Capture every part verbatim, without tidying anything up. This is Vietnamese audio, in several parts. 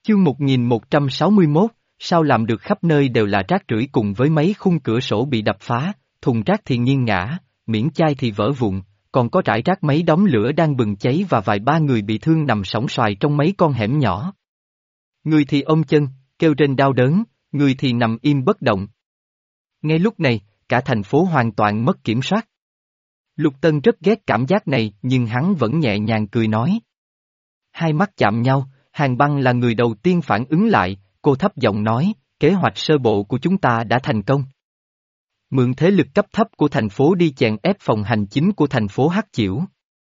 Chương một nghìn một trăm sáu mươi mốt, sao làm được khắp nơi đều là rác rưởi cùng với mấy khung cửa sổ bị đập phá, thùng rác thì nghiêng ngã, miễn chai thì vỡ vụn, còn có rải rác mấy đống lửa đang bừng cháy và vài ba người bị thương nằm sõng soài trong mấy con hẻm nhỏ. Người thì ôm chân, kêu rên đau đớn, người thì nằm im bất động. Ngay lúc này, cả thành phố hoàn toàn mất kiểm soát. Lục Tân rất ghét cảm giác này nhưng hắn vẫn nhẹ nhàng cười nói. Hai mắt chạm nhau, Hàn Băng là người đầu tiên phản ứng lại, cô thấp giọng nói, kế hoạch sơ bộ của chúng ta đã thành công. Mượn thế lực cấp thấp của thành phố đi chèn ép phòng hành chính của thành phố Hắc Chiểu.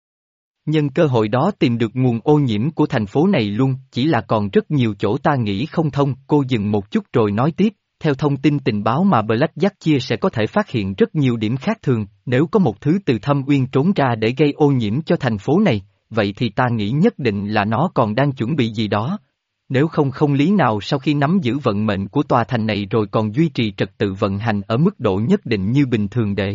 Nhân cơ hội đó tìm được nguồn ô nhiễm của thành phố này luôn, chỉ là còn rất nhiều chỗ ta nghĩ không thông. Cô dừng một chút rồi nói tiếp, theo thông tin tình báo mà Black Jack chia sẽ có thể phát hiện rất nhiều điểm khác thường, nếu có một thứ từ thâm uyên trốn ra để gây ô nhiễm cho thành phố này, vậy thì ta nghĩ nhất định là nó còn đang chuẩn bị gì đó. Nếu không không lý nào sau khi nắm giữ vận mệnh của tòa thành này rồi còn duy trì trật tự vận hành ở mức độ nhất định như bình thường để.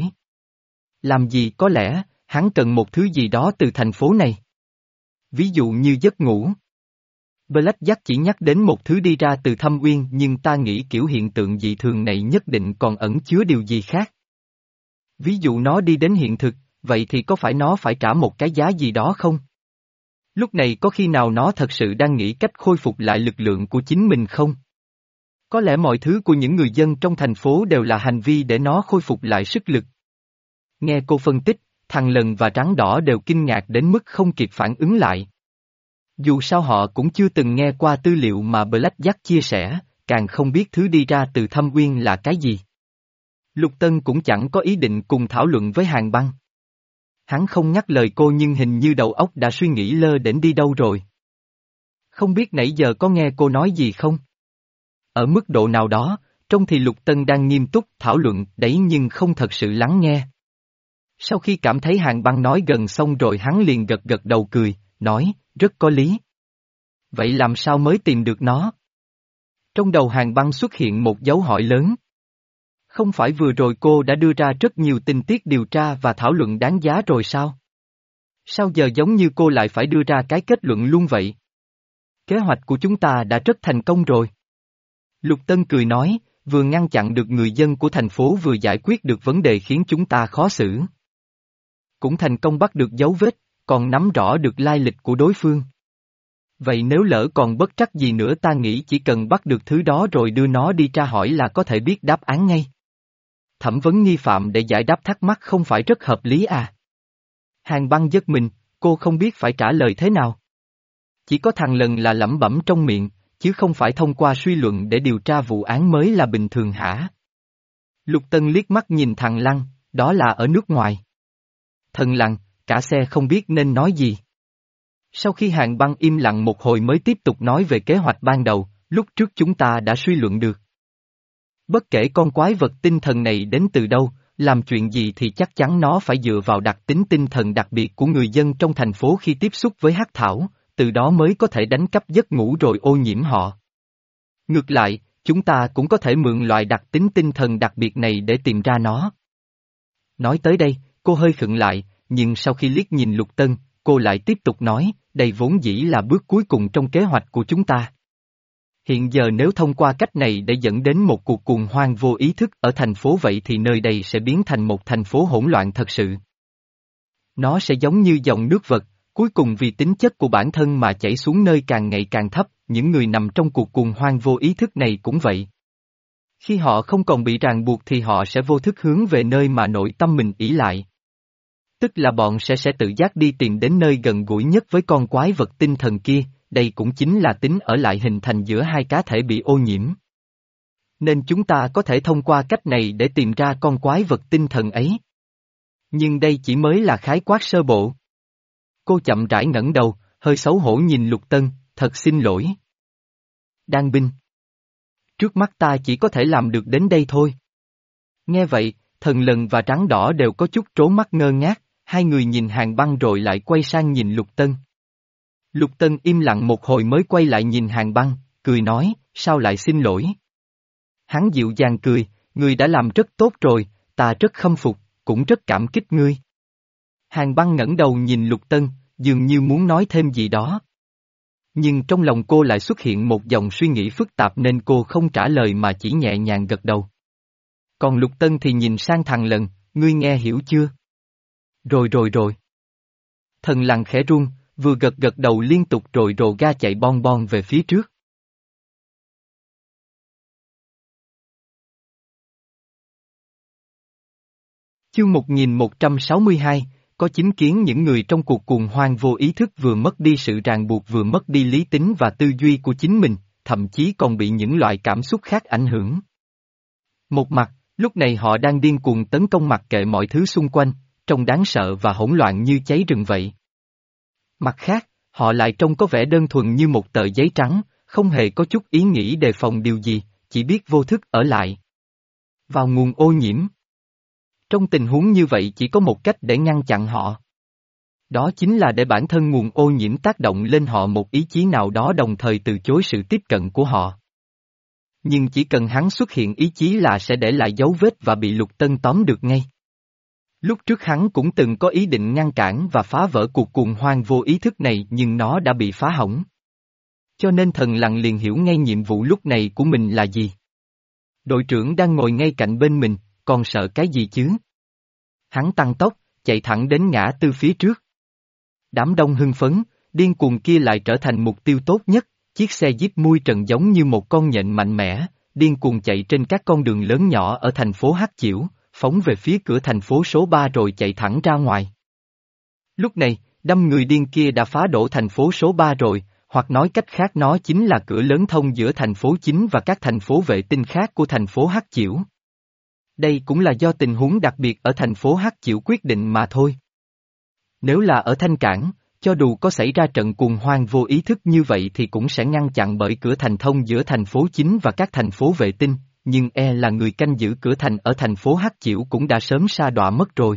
Làm gì có lẽ, hắn cần một thứ gì đó từ thành phố này. Ví dụ như giấc ngủ. Black Jack chỉ nhắc đến một thứ đi ra từ thâm uyên nhưng ta nghĩ kiểu hiện tượng dị thường này nhất định còn ẩn chứa điều gì khác. Ví dụ nó đi đến hiện thực, vậy thì có phải nó phải trả một cái giá gì đó không? Lúc này có khi nào nó thật sự đang nghĩ cách khôi phục lại lực lượng của chính mình không? Có lẽ mọi thứ của những người dân trong thành phố đều là hành vi để nó khôi phục lại sức lực. Nghe cô phân tích, Thằng Lần và Trắng Đỏ đều kinh ngạc đến mức không kịp phản ứng lại. Dù sao họ cũng chưa từng nghe qua tư liệu mà Black Jack chia sẻ, càng không biết thứ đi ra từ thâm uyên là cái gì. Lục Tân cũng chẳng có ý định cùng thảo luận với Hàn Băng. Hắn không nhắc lời cô nhưng hình như đầu óc đã suy nghĩ lơ đễnh đi đâu rồi. Không biết nãy giờ có nghe cô nói gì không? Ở mức độ nào đó, trông thì Lục Tân đang nghiêm túc thảo luận đấy nhưng không thật sự lắng nghe. Sau khi cảm thấy Hàn Băng nói gần xong rồi hắn liền gật gật đầu cười, nói, rất có lý. Vậy làm sao mới tìm được nó? Trong đầu Hàn Băng xuất hiện một dấu hỏi lớn. Không phải vừa rồi cô đã đưa ra rất nhiều tình tiết điều tra và thảo luận đáng giá rồi sao? Sao giờ giống như cô lại phải đưa ra cái kết luận luôn vậy? Kế hoạch của chúng ta đã rất thành công rồi. Lục Tân cười nói, vừa ngăn chặn được người dân của thành phố vừa giải quyết được vấn đề khiến chúng ta khó xử. Cũng thành công bắt được dấu vết, còn nắm rõ được lai lịch của đối phương. Vậy nếu lỡ còn bất trắc gì nữa ta nghĩ chỉ cần bắt được thứ đó rồi đưa nó đi tra hỏi là có thể biết đáp án ngay. Thẩm vấn nghi phạm để giải đáp thắc mắc không phải rất hợp lý à? Hàn Băng giật mình, cô không biết phải trả lời thế nào. Chỉ có Thằng Lần là lẩm bẩm trong miệng, chứ không phải thông qua suy luận để điều tra vụ án mới là bình thường hả? Lục Tân liếc mắt nhìn thằng Lăng, đó là ở nước ngoài. Thần Lăng, cả xe không biết nên nói gì. Sau khi Hàn Băng im lặng một hồi mới tiếp tục nói về kế hoạch ban đầu, lúc trước chúng ta đã suy luận được. Bất kể con quái vật tinh thần này đến từ đâu, làm chuyện gì thì chắc chắn nó phải dựa vào đặc tính tinh thần đặc biệt của người dân trong thành phố khi tiếp xúc với hắc thảo, từ đó mới có thể đánh cắp giấc ngủ rồi ô nhiễm họ. Ngược lại, chúng ta cũng có thể mượn loại đặc tính tinh thần đặc biệt này để tìm ra nó. Nói tới đây, cô hơi khựng lại, nhưng sau khi liếc nhìn Lục Tân, cô lại tiếp tục nói, đây vốn dĩ là bước cuối cùng trong kế hoạch của chúng ta. Hiện giờ nếu thông qua cách này để dẫn đến một cuộc cuồng hoang vô ý thức ở thành phố vậy thì nơi đây sẽ biến thành một thành phố hỗn loạn thật sự. Nó sẽ giống như dòng nước vật, cuối cùng vì tính chất của bản thân mà chảy xuống nơi càng ngày càng thấp, những người nằm trong cuộc cuồng hoang vô ý thức này cũng vậy. Khi họ không còn bị ràng buộc thì họ sẽ vô thức hướng về nơi mà nội tâm mình ỷ lại. Tức là bọn sẽ sẽ tự giác đi tìm đến nơi gần gũi nhất với con quái vật tinh thần kia, đây cũng chính là tính ở lại hình thành giữa hai cá thể bị ô nhiễm. Nên chúng ta có thể thông qua cách này để tìm ra con quái vật tinh thần ấy. Nhưng đây chỉ mới là khái quát sơ bộ. Cô chậm rãi ngẩng đầu, hơi xấu hổ nhìn Lục Tân, thật xin lỗi. Đan binh. Trước mắt ta chỉ có thể làm được đến đây thôi. Nghe vậy, Thần Lần và Trắng Đỏ đều có chút trố mắt ngơ ngác, hai người nhìn Hàn Băng rồi lại quay sang nhìn Lục Tân. Lục Tân im lặng một hồi mới quay lại nhìn Hàn Băng, cười nói, sao lại xin lỗi? Hắn dịu dàng cười, ngươi đã làm rất tốt rồi, ta rất khâm phục, cũng rất cảm kích ngươi. Hàn Băng ngẩng đầu nhìn Lục Tân, dường như muốn nói thêm gì đó. Nhưng trong lòng cô lại xuất hiện một dòng suy nghĩ phức tạp nên cô không trả lời mà chỉ nhẹ nhàng gật đầu. Còn Lục Tân thì nhìn sang thằng Lần, ngươi nghe hiểu chưa? Rồi rồi rồi. Thần Lằn khẽ run, vừa gật gật đầu liên tục rồi rồ ga chạy bon bon về phía trước. Chương một nghìn một trăm sáu mươi hai, có chứng kiến những người trong cuộc cuồng hoang vô ý thức vừa mất đi sự ràng buộc vừa mất đi lý tính và tư duy của chính mình, thậm chí còn bị những loại cảm xúc khác ảnh hưởng. Một mặt, lúc này họ đang điên cuồng tấn công mặc kệ mọi thứ xung quanh, trông đáng sợ và hỗn loạn như cháy rừng vậy. Mặt khác, họ lại trông có vẻ đơn thuần như một tờ giấy trắng, không hề có chút ý nghĩ đề phòng điều gì, chỉ biết vô thức ở lại. Vào nguồn ô nhiễm. Trong tình huống như vậy chỉ có một cách để ngăn chặn họ. Đó chính là để bản thân nguồn ô nhiễm tác động lên họ một ý chí nào đó đồng thời từ chối sự tiếp cận của họ. Nhưng chỉ cần hắn xuất hiện ý chí là sẽ để lại dấu vết và bị Lục Tân tóm được ngay. Lúc trước hắn cũng từng có ý định ngăn cản và phá vỡ cuộc cuồng hoang vô ý thức này nhưng nó đã bị phá hỏng. Cho nên Thần Lằn liền hiểu ngay nhiệm vụ lúc này của mình là gì. Đội trưởng đang ngồi ngay cạnh bên mình, còn sợ cái gì chứ? Hắn tăng tốc, chạy thẳng đến ngã tư phía trước. Đám đông hưng phấn, điên cuồng kia lại trở thành mục tiêu tốt nhất, chiếc xe Jeep mui trần giống như một con nhện mạnh mẽ, điên cuồng chạy trên các con đường lớn nhỏ ở thành phố Hắc Chiểu, phóng về phía cửa thành phố số ba rồi chạy thẳng ra ngoài. Lúc này, đám người điên kia đã phá đổ thành phố số ba rồi, hoặc nói cách khác nó chính là cửa lớn thông giữa thành phố chính và các thành phố vệ tinh khác của thành phố Hắc Chiểu. Đây cũng là do tình huống đặc biệt ở thành phố Hắc Chiểu quyết định mà thôi. Nếu là ở Thanh Cảng, cho dù có xảy ra trận cuồng hoang vô ý thức như vậy thì cũng sẽ ngăn chặn bởi cửa thành thông giữa thành phố chính và các thành phố vệ tinh, nhưng e là người canh giữ cửa thành ở thành phố Hắc Chiểu cũng đã sớm sa đọa mất rồi.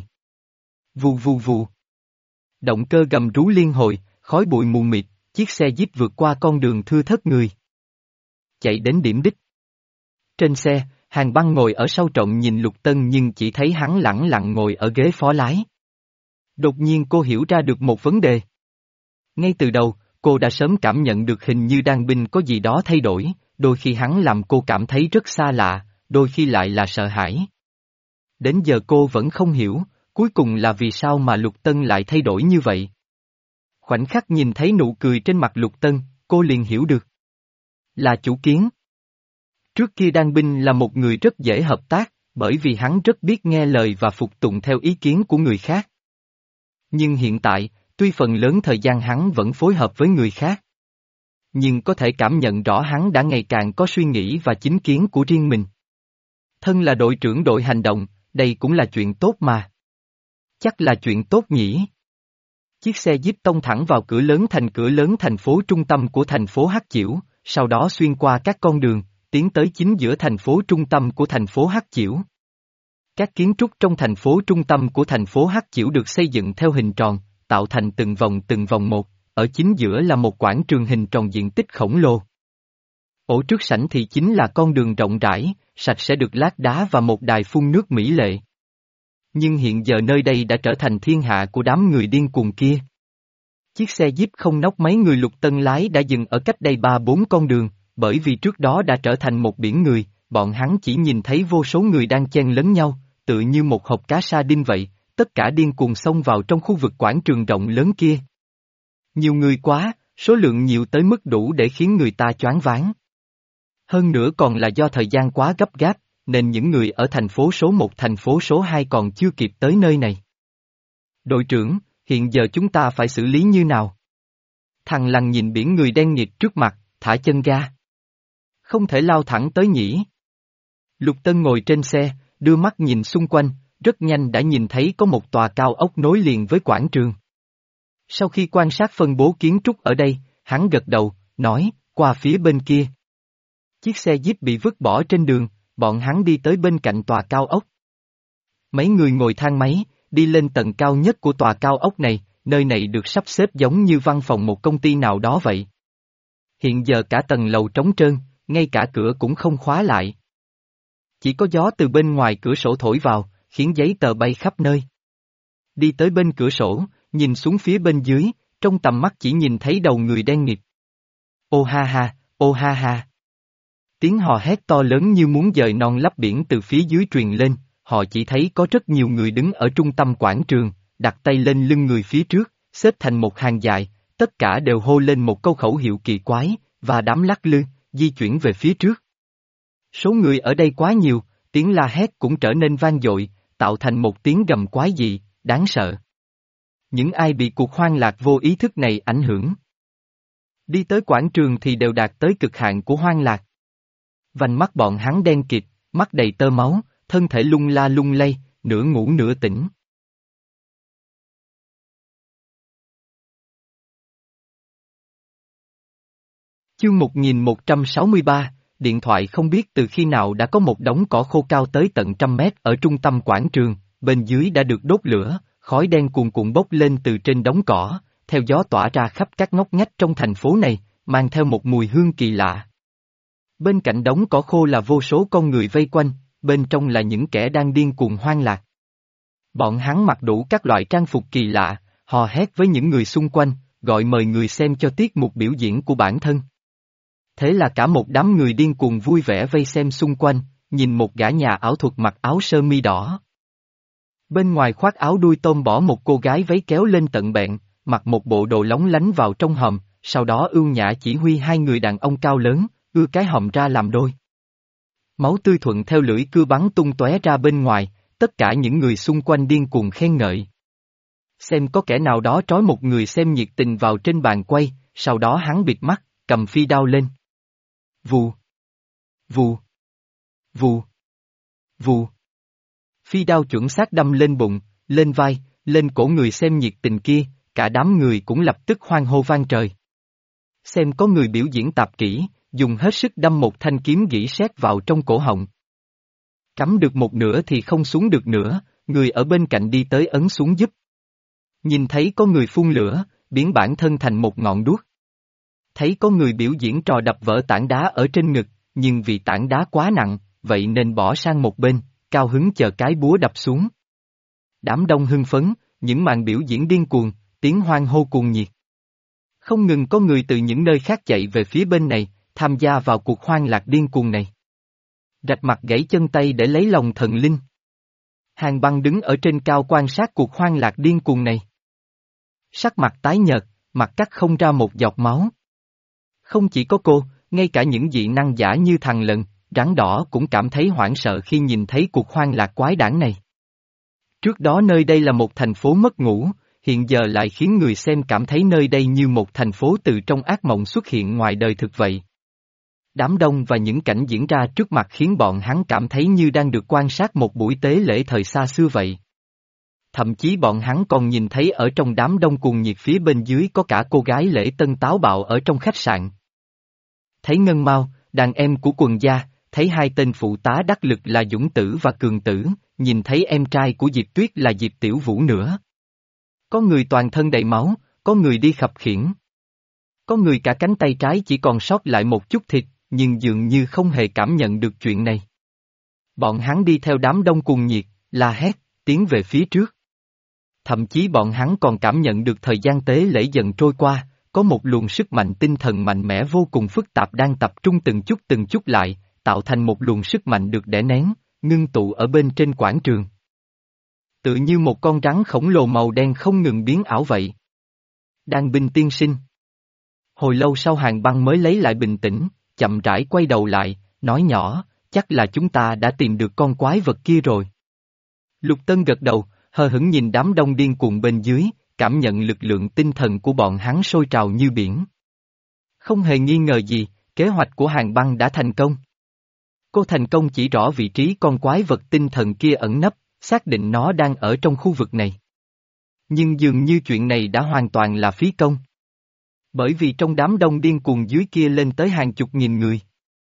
Vù vù vù. Động cơ gầm rú liên hồi, khói bụi mù mịt, chiếc xe Jeep vượt qua con đường thưa thớt người. Chạy đến điểm đích. Trên xe, Hàn Băng ngồi ở sau trọng nhìn Lục Tân nhưng chỉ thấy hắn lẳng lặng ngồi ở ghế phó lái. Đột nhiên cô hiểu ra được một vấn đề. Ngay từ đầu, cô đã sớm cảm nhận được hình như Đan Binh có gì đó thay đổi, đôi khi hắn làm cô cảm thấy rất xa lạ, đôi khi lại là sợ hãi. Đến giờ cô vẫn không hiểu, cuối cùng là vì sao mà Lục Tân lại thay đổi như vậy. Khoảnh khắc nhìn thấy nụ cười trên mặt Lục Tân, cô liền hiểu được. Là chủ kiến. Trước kia Đan Binh là một người rất dễ hợp tác, bởi vì hắn rất biết nghe lời và phục tùng theo ý kiến của người khác. Nhưng hiện tại, tuy phần lớn thời gian hắn vẫn phối hợp với người khác. Nhưng có thể cảm nhận rõ hắn đã ngày càng có suy nghĩ và chính kiến của riêng mình. Thân là đội trưởng đội hành động, đây cũng là chuyện tốt mà. Chắc là chuyện tốt nhỉ. Chiếc xe Jeep tông thẳng vào cửa lớn thành cửa lớn thành phố trung tâm của thành phố Hắc Chiểu, sau đó xuyên qua các con đường, tiến tới chính giữa thành phố trung tâm của thành phố Hắc Chiểu. Các kiến trúc trong thành phố trung tâm của thành phố Hắc Chiểu được xây dựng theo hình tròn, tạo thành từng vòng từng vòng một, ở chính giữa là một quảng trường hình tròn diện tích khổng lồ. Ổ trước sảnh thì chính là con đường rộng rãi, sạch sẽ được lát đá và một đài phun nước mỹ lệ. Nhưng hiện giờ nơi đây đã trở thành thiên hạ của đám người điên cuồng kia. Chiếc xe Jeep không nóc mấy người Lục Tân lái đã dừng ở cách đây ba bốn con đường, bởi vì trước đó đã trở thành một biển người, bọn hắn chỉ nhìn thấy vô số người đang chen lấn nhau, tự như một hộp cá sa đinh vậy, tất cả điên cuồng xông vào trong khu vực quảng trường rộng lớn kia. Nhiều người quá, số lượng nhiều tới mức đủ để khiến người ta choáng váng. Hơn nữa còn là do thời gian quá gấp gáp, nên những người ở thành phố số một thành phố số hai còn chưa kịp tới nơi này. Đội trưởng, hiện giờ chúng ta phải xử lý như nào? Thằng Lằn nhìn biển người đen nghịt trước mặt, thả chân ga. Không thể lao thẳng tới nhỉ. Lục Tân ngồi trên xe, đưa mắt nhìn xung quanh, rất nhanh đã nhìn thấy có một tòa cao ốc nối liền với quảng trường. Sau khi quan sát phân bố kiến trúc ở đây, hắn gật đầu, nói, qua phía bên kia. Chiếc xe Jeep bị vứt bỏ trên đường, bọn hắn đi tới bên cạnh tòa cao ốc. Mấy người ngồi thang máy, đi lên tầng cao nhất của tòa cao ốc này, nơi này được sắp xếp giống như văn phòng một công ty nào đó vậy. Hiện giờ cả tầng lầu trống trơn, ngay cả cửa cũng không khóa lại. Chỉ có gió từ bên ngoài cửa sổ thổi vào, khiến giấy tờ bay khắp nơi. Đi tới bên cửa sổ, nhìn xuống phía bên dưới, trong tầm mắt chỉ nhìn thấy đầu người đen nghịt. Ô ha ha, ô ha ha. Tiếng hò hét to lớn như muốn dời non lấp biển từ phía dưới truyền lên, họ chỉ thấy có rất nhiều người đứng ở trung tâm quảng trường, đặt tay lên lưng người phía trước, xếp thành một hàng dài, tất cả đều hô lên một câu khẩu hiệu kỳ quái, và đám lắc lư, di chuyển về phía trước. Số người ở đây quá nhiều, tiếng la hét cũng trở nên vang dội, tạo thành một tiếng gầm quái dị, đáng sợ. Những ai bị cuộc hoang lạc vô ý thức này ảnh hưởng, đi tới quảng trường thì đều đạt tới cực hạn của hoang lạc. Vành mắt bọn hắn đen kịt, mắt đầy tơ máu, thân thể lung la lung lay, nửa ngủ nửa tỉnh. Chương một nghìn một trăm sáu mươi ba, điện thoại không biết từ khi nào đã có một đống cỏ khô cao tới tận trăm mét ở trung tâm quảng trường, bên dưới đã được đốt lửa, khói đen cuồn cuộn bốc lên từ trên đống cỏ, theo gió tỏa ra khắp các ngóc ngách trong thành phố này, mang theo một mùi hương kỳ lạ. Bên cạnh đống cỏ khô là vô số con người vây quanh, bên trong là những kẻ đang điên cuồng hoang lạc. Bọn hắn mặc đủ các loại trang phục kỳ lạ, hò hét với những người xung quanh, gọi mời người xem cho tiết mục biểu diễn của bản thân. Thế là cả một đám người điên cuồng vui vẻ vây xem xung quanh, nhìn một gã nhà ảo thuật mặc áo sơ mi đỏ. Bên ngoài khoác áo đuôi tôm bỏ một cô gái váy kéo lên tận bẹn, mặc một bộ đồ lóng lánh vào trong hòm, sau đó ưu nhã chỉ huy hai người đàn ông cao lớn, ưa cái hòm ra làm đôi. Máu tươi thuận theo lưỡi cưa bắn tung tóe ra bên ngoài, tất cả những người xung quanh điên cuồng khen ngợi. Xem có kẻ nào đó trói một người xem nhiệt tình vào trên bàn quay, sau đó hắn bịt mắt, cầm phi đao lên. Vù. Vù. Vù. Vù. Phi đao chuẩn xác đâm lên bụng, lên vai, lên cổ người xem nhiệt tình kia, cả đám người cũng lập tức hoan hô vang trời. Xem có người biểu diễn tạp kỹ, dùng hết sức đâm một thanh kiếm gỉ sét vào trong cổ họng. Cắm được một nửa thì không xuống được nữa, người ở bên cạnh đi tới ấn xuống giúp. Nhìn thấy có người phun lửa, biến bản thân thành một ngọn đuốc. Thấy có người biểu diễn trò đập vỡ tảng đá ở trên ngực, nhưng vì tảng đá quá nặng, vậy nên bỏ sang một bên, cao hứng chờ cái búa đập xuống. Đám đông hưng phấn, những màn biểu diễn điên cuồng, tiếng hoan hô cuồng nhiệt. Không ngừng có người từ những nơi khác chạy về phía bên này, tham gia vào cuộc hoan lạc điên cuồng này. Rạch mặt gãy chân tay để lấy lòng thần linh. Hàn Băng đứng ở trên cao quan sát cuộc hoan lạc điên cuồng này. Sắc mặt tái nhợt, mặt cắt không ra một giọt máu. Không chỉ có cô, ngay cả những dị năng giả như thằng lợn, rắn đỏ cũng cảm thấy hoảng sợ khi nhìn thấy cuộc hoan lạc quái đản này. Trước đó nơi đây là một thành phố mất ngủ, hiện giờ lại khiến người xem cảm thấy nơi đây như một thành phố từ trong ác mộng xuất hiện ngoài đời thực vậy. Đám đông và những cảnh diễn ra trước mặt khiến bọn hắn cảm thấy như đang được quan sát một buổi tế lễ thời xa xưa vậy. Thậm chí bọn hắn còn nhìn thấy ở trong đám đông cuồng nhiệt phía bên dưới có cả cô gái lễ tân táo bạo ở trong khách sạn. Thấy Ngân Mao, đàn em của quần gia, thấy hai tên phụ tá đắc lực là Dũng Tử và Cường Tử, nhìn thấy em trai của Diệp Tuyết là Diệp Tiểu Vũ nữa. Có người toàn thân đầy máu, có người đi khập khiễng. Có người cả cánh tay trái chỉ còn sót lại một chút thịt, nhưng dường như không hề cảm nhận được chuyện này. Bọn hắn đi theo đám đông cuồng nhiệt, la hét, tiến về phía trước. Thậm chí bọn hắn còn cảm nhận được thời gian tế lễ dần trôi qua, có một luồng sức mạnh tinh thần mạnh mẽ vô cùng phức tạp đang tập trung từng chút từng chút lại, tạo thành một luồng sức mạnh được đè nén, ngưng tụ ở bên trên quảng trường. Tự như một con rắn khổng lồ màu đen không ngừng biến ảo vậy. Đan binh tiên sinh. Hồi lâu sau Hàn Băng mới lấy lại bình tĩnh, chậm rãi quay đầu lại, nói nhỏ, chắc là chúng ta đã tìm được con quái vật kia rồi. Lục Tân gật đầu, hờ hững nhìn đám đông điên cuồng bên dưới, cảm nhận lực lượng tinh thần của bọn hắn sôi trào như biển. Không hề nghi ngờ gì, kế hoạch của Hàn Băng đã thành công. Cô thành công chỉ rõ vị trí con quái vật tinh thần kia ẩn nấp, xác định nó đang ở trong khu vực này. Nhưng dường như chuyện này đã hoàn toàn là phí công. Bởi vì trong đám đông điên cuồng dưới kia lên tới hàng chục nghìn người.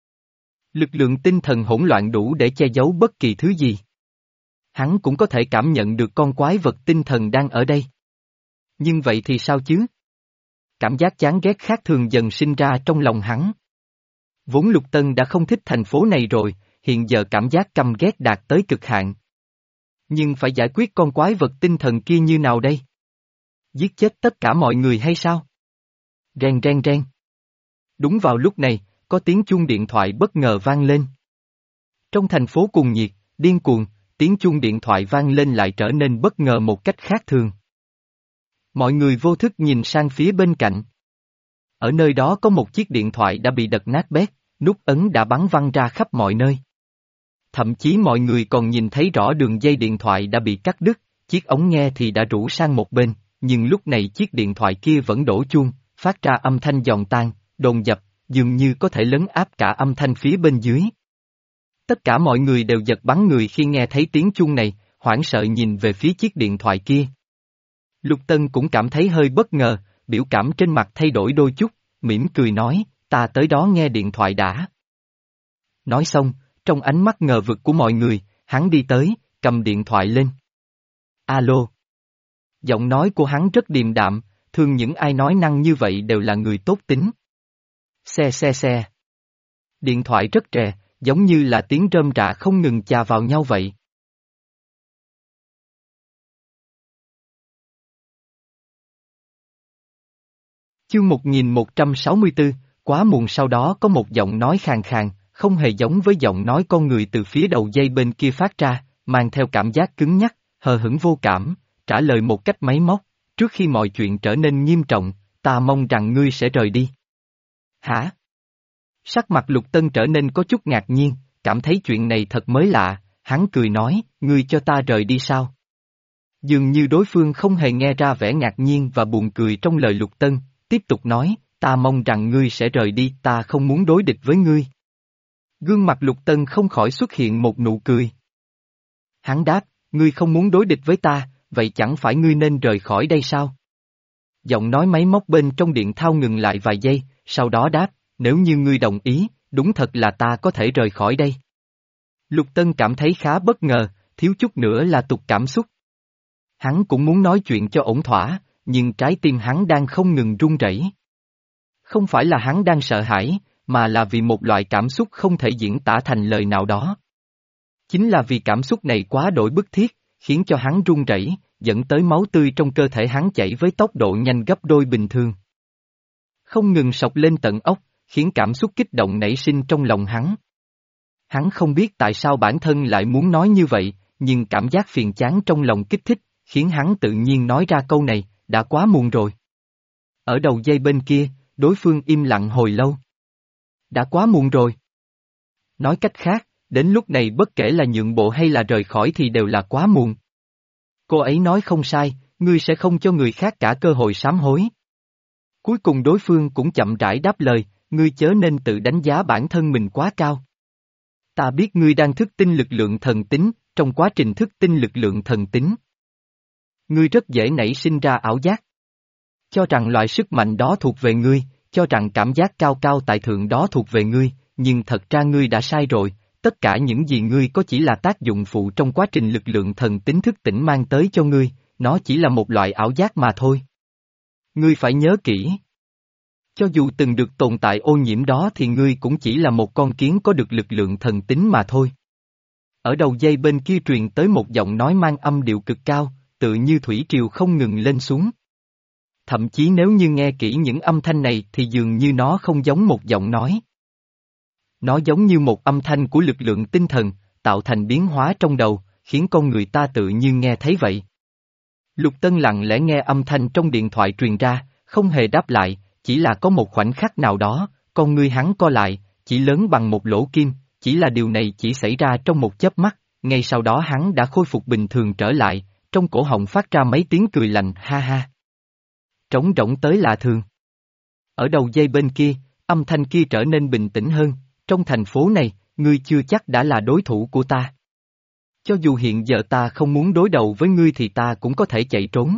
Lực lượng tinh thần hỗn loạn đủ để che giấu bất kỳ thứ gì. Hắn cũng có thể cảm nhận được con quái vật tinh thần đang ở đây. Nhưng vậy thì sao chứ? Cảm giác chán ghét khác thường dần sinh ra trong lòng hắn. Vốn Lục Tân đã không thích thành phố này rồi, hiện giờ cảm giác căm ghét đạt tới cực hạn. Nhưng phải giải quyết con quái vật tinh thần kia như nào đây? Giết chết tất cả mọi người hay sao? Ren ren ren. Đúng vào lúc này, có tiếng chuông điện thoại bất ngờ vang lên. Trong thành phố cuồng nhiệt, điên cuồng, tiếng chuông điện thoại vang lên lại trở nên bất ngờ một cách khác thường. Mọi người vô thức nhìn sang phía bên cạnh. Ở nơi đó có một chiếc điện thoại đã bị đập nát bét, nút ấn đã bắn văng ra khắp mọi nơi. Thậm chí mọi người còn nhìn thấy rõ đường dây điện thoại đã bị cắt đứt, chiếc ống nghe thì đã rũ sang một bên, nhưng lúc này chiếc điện thoại kia vẫn đổ chuông, phát ra âm thanh giòn tan, đồn dập, dường như có thể lấn áp cả âm thanh phía bên dưới. Tất cả mọi người đều giật bắn người khi nghe thấy tiếng chuông này, hoảng sợ nhìn về phía chiếc điện thoại kia. Lục Tân cũng cảm thấy hơi bất ngờ, biểu cảm trên mặt thay đổi đôi chút, mỉm cười nói, ta tới đó nghe điện thoại đã. Nói xong, trong ánh mắt ngờ vực của mọi người, hắn đi tới, cầm điện thoại lên. Alo. Giọng nói của hắn rất điềm đạm, thường những ai nói năng như vậy đều là người tốt tính. Xe xe xe. Điện thoại rất trẻ, giống như là tiếng rơm rạ không ngừng chà vào nhau vậy. Chương một nghìn một trăm sáu mươi tư, quá muộn. Sau đó có một giọng nói khàn khàn, không hề giống với giọng nói con người từ phía đầu dây bên kia phát ra, mang theo cảm giác cứng nhắc, hờ hững vô cảm, trả lời một cách máy móc, trước khi mọi chuyện trở nên nghiêm trọng, ta mong rằng ngươi sẽ rời đi. Hả? Sắc mặt Lục Tân trở nên có chút ngạc nhiên, cảm thấy chuyện này thật mới lạ, hắn cười nói, ngươi cho ta rời đi sao? Dường như đối phương không hề nghe ra vẻ ngạc nhiên và buồn cười trong lời Lục Tân, tiếp tục nói, ta mong rằng ngươi sẽ rời đi, ta không muốn đối địch với ngươi. Gương mặt Lục Tân không khỏi xuất hiện một nụ cười. Hắn đáp, ngươi không muốn đối địch với ta, vậy chẳng phải ngươi nên rời khỏi đây sao? Giọng nói máy móc bên trong điện thao ngừng lại vài giây, sau đó đáp, nếu như ngươi đồng ý, đúng thật là ta có thể rời khỏi đây. Lục Tân cảm thấy khá bất ngờ, thiếu chút nữa là tụt cảm xúc. Hắn cũng muốn nói chuyện cho ổn thỏa, nhưng trái tim hắn đang không ngừng run rẩy. Không phải là hắn đang sợ hãi, mà là vì một loại cảm xúc không thể diễn tả thành lời nào đó. Chính là vì cảm xúc này quá đổi bức thiết, khiến cho hắn run rẩy, dẫn tới máu tươi trong cơ thể hắn chảy với tốc độ nhanh gấp đôi bình thường. Không ngừng sộc lên tận óc, khiến cảm xúc kích động nảy sinh trong lòng hắn. Hắn không biết tại sao bản thân lại muốn nói như vậy, nhưng cảm giác phiền chán trong lòng kích thích, khiến hắn tự nhiên nói ra câu này, đã quá muộn rồi. Ở đầu dây bên kia, đối phương im lặng hồi lâu. Đã quá muộn rồi. Nói cách khác, đến lúc này bất kể là nhượng bộ hay là rời khỏi thì đều là quá muộn. Cô ấy nói không sai, ngươi sẽ không cho người khác cả cơ hội sám hối. Cuối cùng đối phương cũng chậm rãi đáp lời, ngươi chớ nên tự đánh giá bản thân mình quá cao. Ta biết ngươi đang thức tinh lực lượng thần tính, trong quá trình thức tinh lực lượng thần tính. Ngươi rất dễ nảy sinh ra ảo giác. Cho rằng loại sức mạnh đó thuộc về ngươi, cho rằng cảm giác cao cao tại thượng đó thuộc về ngươi, nhưng thật ra ngươi đã sai rồi, tất cả những gì ngươi có chỉ là tác dụng phụ trong quá trình lực lượng thần tính thức tỉnh mang tới cho ngươi, nó chỉ là một loại ảo giác mà thôi. Ngươi phải nhớ kỹ. Cho dù từng được tồn tại ô nhiễm đó thì ngươi cũng chỉ là một con kiến có được lực lượng thần tính mà thôi. Ở đầu dây bên kia truyền tới một giọng nói mang âm điệu cực cao, tự như thủy triều không ngừng lên xuống. Thậm chí nếu như nghe kỹ những âm thanh này thì dường như nó không giống một giọng nói. Nó giống như một âm thanh của lực lượng tinh thần, tạo thành biến hóa trong đầu, khiến con người ta tự như nghe thấy vậy. Lục Tân lặng lẽ nghe âm thanh trong điện thoại truyền ra, không hề đáp lại, chỉ là có một khoảnh khắc nào đó, con ngươi hắn co lại, chỉ lớn bằng một lỗ kim, chỉ là điều này chỉ xảy ra trong một chớp mắt, ngay sau đó hắn đã khôi phục bình thường trở lại, trong cổ họng phát ra mấy tiếng cười lạnh ha ha. Trống rỗng tới lạ thường. Ở đầu dây bên kia, âm thanh kia trở nên bình tĩnh hơn, trong thành phố này, ngươi chưa chắc đã là đối thủ của ta. Cho dù hiện giờ ta không muốn đối đầu với ngươi thì ta cũng có thể chạy trốn.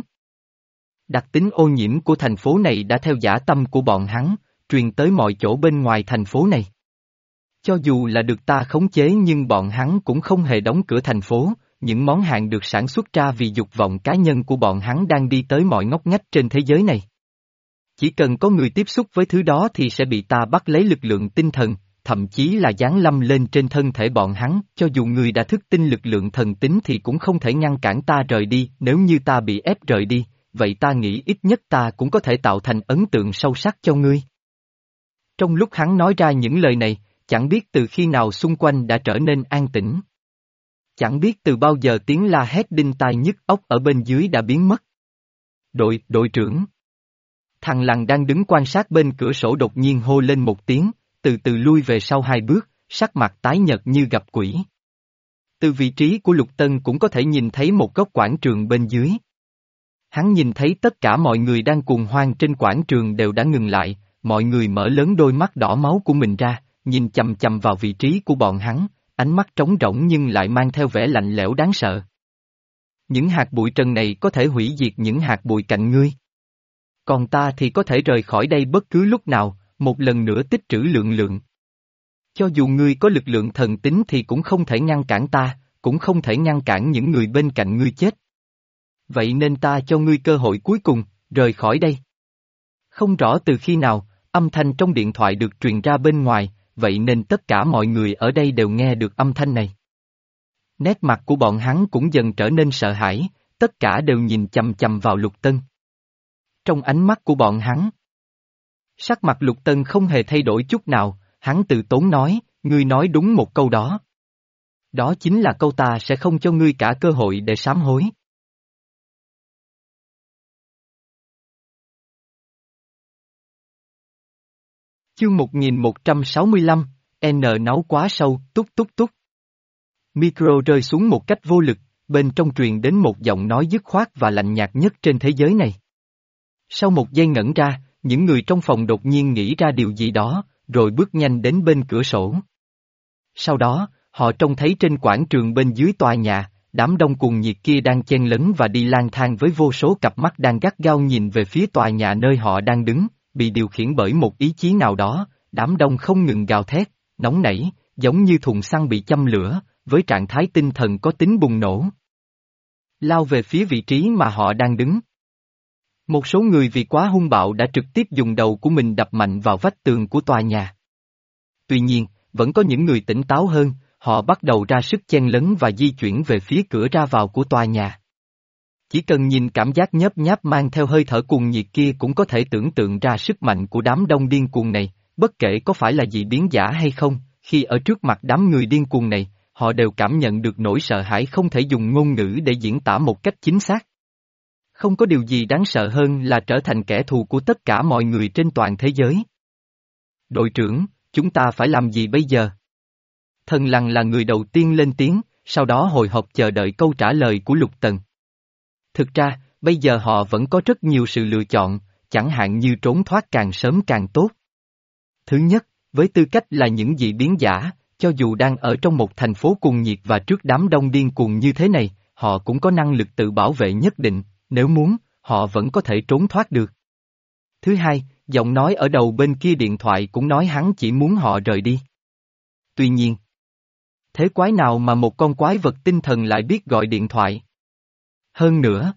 Đặc tính ô nhiễm của thành phố này đã theo dã tâm của bọn hắn, truyền tới mọi chỗ bên ngoài thành phố này. Cho dù là được ta khống chế nhưng bọn hắn cũng không hề đóng cửa thành phố, những món hàng được sản xuất ra vì dục vọng cá nhân của bọn hắn đang đi tới mọi ngóc ngách trên thế giới này. Chỉ cần có người tiếp xúc với thứ đó thì sẽ bị ta bắt lấy lực lượng tinh thần, thậm chí là giáng lâm lên trên thân thể bọn hắn, cho dù người đã thức tinh lực lượng thần tính thì cũng không thể ngăn cản ta rời đi, nếu như ta bị ép rời đi, vậy ta nghĩ ít nhất ta cũng có thể tạo thành ấn tượng sâu sắc cho ngươi. Trong lúc hắn nói ra những lời này, chẳng biết từ khi nào xung quanh đã trở nên an tĩnh. Chẳng biết từ bao giờ tiếng la hét đinh tai nhức óc ở bên dưới đã biến mất. Đội, đội trưởng. Thằng Lằn đang đứng quan sát bên cửa sổ đột nhiên hô lên một tiếng, từ từ lui về sau hai bước, sắc mặt tái nhợt như gặp quỷ. Từ vị trí của Lục Tân cũng có thể nhìn thấy một góc quảng trường bên dưới. Hắn nhìn thấy tất cả mọi người đang cuồng hoan trên quảng trường đều đã ngừng lại, mọi người mở lớn đôi mắt đỏ máu của mình ra, nhìn chằm chằm vào vị trí của bọn hắn, ánh mắt trống rỗng nhưng lại mang theo vẻ lạnh lẽo đáng sợ. Những hạt bụi trần này có thể hủy diệt những hạt bụi cạnh ngươi. Còn ta thì có thể rời khỏi đây bất cứ lúc nào, một lần nữa tích trữ lượng lượng. Cho dù ngươi có lực lượng thần tính thì cũng không thể ngăn cản ta, cũng không thể ngăn cản những người bên cạnh ngươi chết. Vậy nên ta cho ngươi cơ hội cuối cùng, rời khỏi đây. Không rõ từ khi nào, âm thanh trong điện thoại được truyền ra bên ngoài, vậy nên tất cả mọi người ở đây đều nghe được âm thanh này. Nét mặt của bọn hắn cũng dần trở nên sợ hãi, tất cả đều nhìn chằm chằm vào Lục Tân. Trong ánh mắt của bọn hắn, sắc mặt Lục Tân không hề thay đổi chút nào, hắn từ tốn nói, ngươi nói đúng một câu đó. Đó chính là câu ta sẽ không cho ngươi cả cơ hội để sám hối. Chương một nghìn một trăm sáu mươi lăm, N náu quá sâu, túc túc túc. Micro rơi xuống một cách vô lực, bên trong truyền đến một giọng nói dứt khoát và lạnh nhạt nhất trên thế giới này. Sau một giây ngẩn ra, những người trong phòng đột nhiên nghĩ ra điều gì đó, rồi bước nhanh đến bên cửa sổ. Sau đó, họ trông thấy trên quảng trường bên dưới tòa nhà, đám đông cuồng nhiệt kia đang chen lấn và đi lang thang với vô số cặp mắt đang gắt gao nhìn về phía tòa nhà nơi họ đang đứng, bị điều khiển bởi một ý chí nào đó, đám đông không ngừng gào thét, nóng nảy, giống như thùng xăng bị châm lửa, với trạng thái tinh thần có tính bùng nổ. Lao về phía vị trí mà họ đang đứng. Một số người vì quá hung bạo đã trực tiếp dùng đầu của mình đập mạnh vào vách tường của tòa nhà. Tuy nhiên, vẫn có những người tỉnh táo hơn, họ bắt đầu ra sức chen lấn và di chuyển về phía cửa ra vào của tòa nhà. Chỉ cần nhìn cảm giác nhớp nháp mang theo hơi thở cuồng nhiệt kia cũng có thể tưởng tượng ra sức mạnh của đám đông điên cuồng này, bất kể có phải là dị biến giả hay không, khi ở trước mặt đám người điên cuồng này, họ đều cảm nhận được nỗi sợ hãi không thể dùng ngôn ngữ để diễn tả một cách chính xác. Không có điều gì đáng sợ hơn là trở thành kẻ thù của tất cả mọi người trên toàn thế giới. Đội trưởng, chúng ta phải làm gì bây giờ? Thần Lằn là người đầu tiên lên tiếng, sau đó hồi hộp chờ đợi câu trả lời của Lục Tần. Thực ra, bây giờ họ vẫn có rất nhiều sự lựa chọn, chẳng hạn như trốn thoát càng sớm càng tốt. Thứ nhất, với tư cách là những dị biến giả, cho dù đang ở trong một thành phố cuồng nhiệt và trước đám đông điên cuồng như thế này, họ cũng có năng lực tự bảo vệ nhất định, nếu muốn, họ vẫn có thể trốn thoát được. Thứ hai, giọng nói ở đầu bên kia điện thoại cũng nói hắn chỉ muốn họ rời đi. Tuy nhiên, thế quái nào mà một con quái vật tinh thần lại biết gọi điện thoại? Hơn nữa,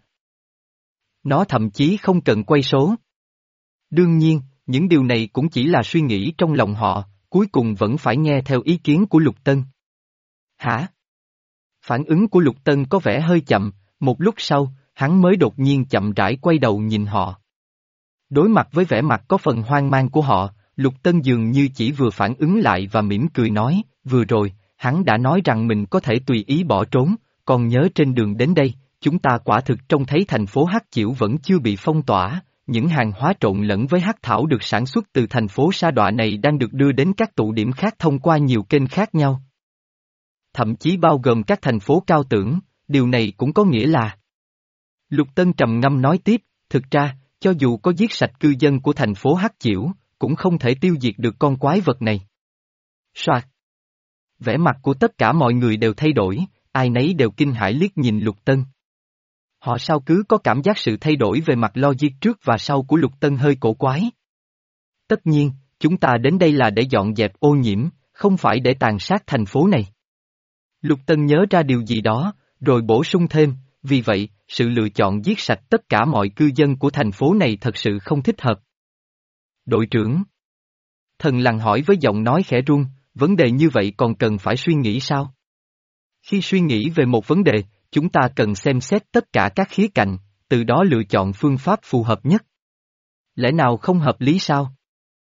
nó thậm chí không cần quay số. Đương nhiên, những điều này cũng chỉ là suy nghĩ trong lòng họ, cuối cùng vẫn phải nghe theo ý kiến của Lục Tân. Hả? Phản ứng của Lục Tân có vẻ hơi chậm, một lúc sau, hắn mới đột nhiên chậm rãi quay đầu nhìn họ. Đối mặt với vẻ mặt có phần hoang mang của họ, Lục Tân dường như chỉ vừa phản ứng lại và mỉm cười nói, vừa rồi, hắn đã nói rằng mình có thể tùy ý bỏ trốn, còn nhớ trên đường đến đây, chúng ta quả thực trông thấy thành phố Hắc Chiểu vẫn chưa bị phong tỏa, những hàng hóa trộn lẫn với hắc thảo được sản xuất từ thành phố sa đọa này đang được đưa đến các tụ điểm khác thông qua nhiều kênh khác nhau. Thậm chí bao gồm các thành phố cao tưởng, điều này cũng có nghĩa là... Lục Tân trầm ngâm nói tiếp, thực ra, cho dù có giết sạch cư dân của thành phố Hắc Chiểu, cũng không thể tiêu diệt được con quái vật này. Soạt. Vẻ mặt của tất cả mọi người đều thay đổi, ai nấy đều kinh hãi liếc nhìn Lục Tân. Họ sao cứ có cảm giác sự thay đổi về mặt logic trước và sau của Lục Tân hơi cổ quái. Tất nhiên, chúng ta đến đây là để dọn dẹp ô nhiễm, không phải để tàn sát thành phố này. Lục Tân nhớ ra điều gì đó, rồi bổ sung thêm, vì vậy, sự lựa chọn giết sạch tất cả mọi cư dân của thành phố này thật sự không thích hợp. Đội trưởng. Thần Lằn hỏi với giọng nói khẽ run, vấn đề như vậy còn cần phải suy nghĩ sao? Khi suy nghĩ về một vấn đề, chúng ta cần xem xét tất cả các khía cạnh, từ đó lựa chọn phương pháp phù hợp nhất. Lẽ nào không hợp lý sao?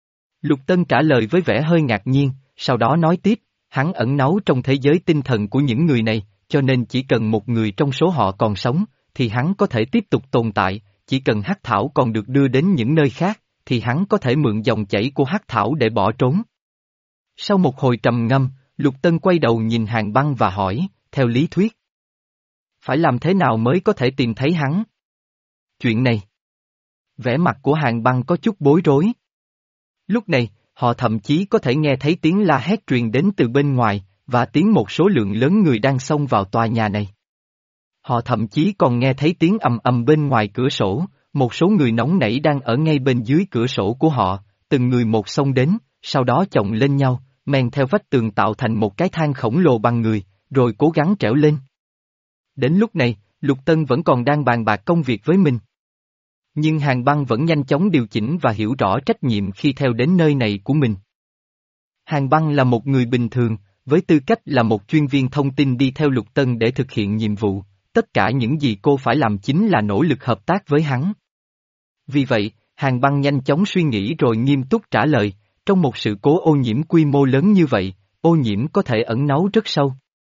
Lục Tân trả lời với vẻ hơi ngạc nhiên, sau đó nói tiếp, hắn ẩn náu trong thế giới tinh thần của những người này, cho nên chỉ cần một người trong số họ còn sống, thì hắn có thể tiếp tục tồn tại, chỉ cần hắc thảo còn được đưa đến những nơi khác, thì hắn có thể mượn dòng chảy của hắc thảo để bỏ trốn. Sau một hồi trầm ngâm, Lục Tân quay đầu nhìn Hàn Băng và hỏi, theo lý thuyết, phải làm thế nào mới có thể tìm thấy hắn? Chuyện này. Vẻ mặt của Hàn Băng có chút bối rối. Lúc này, họ thậm chí có thể nghe thấy tiếng la hét truyền đến từ bên ngoài, và tiếng một số lượng lớn người đang xông vào tòa nhà này. Họ thậm chí còn nghe thấy tiếng ầm ầm bên ngoài cửa sổ, một số người nóng nảy đang ở ngay bên dưới cửa sổ của họ, từng người một xông đến, sau đó chồng lên nhau, men theo vách tường tạo thành một cái thang khổng lồ bằng người, rồi cố gắng trèo lên. Đến lúc này, Lục Tân vẫn còn đang bàn bạc công việc với mình. Nhưng Hàn Băng vẫn nhanh chóng điều chỉnh và hiểu rõ trách nhiệm khi theo đến nơi này của mình. Hàn Băng là một người bình thường, với tư cách là một chuyên viên thông tin đi theo Lục Tân để thực hiện nhiệm vụ, tất cả những gì cô phải làm chính là nỗ lực hợp tác với hắn. Vì vậy, Hàn Băng nhanh chóng suy nghĩ rồi nghiêm túc trả lời, trong một sự cố ô nhiễm quy mô lớn như vậy, ô nhiễm có thể ẩn náu rất sâu.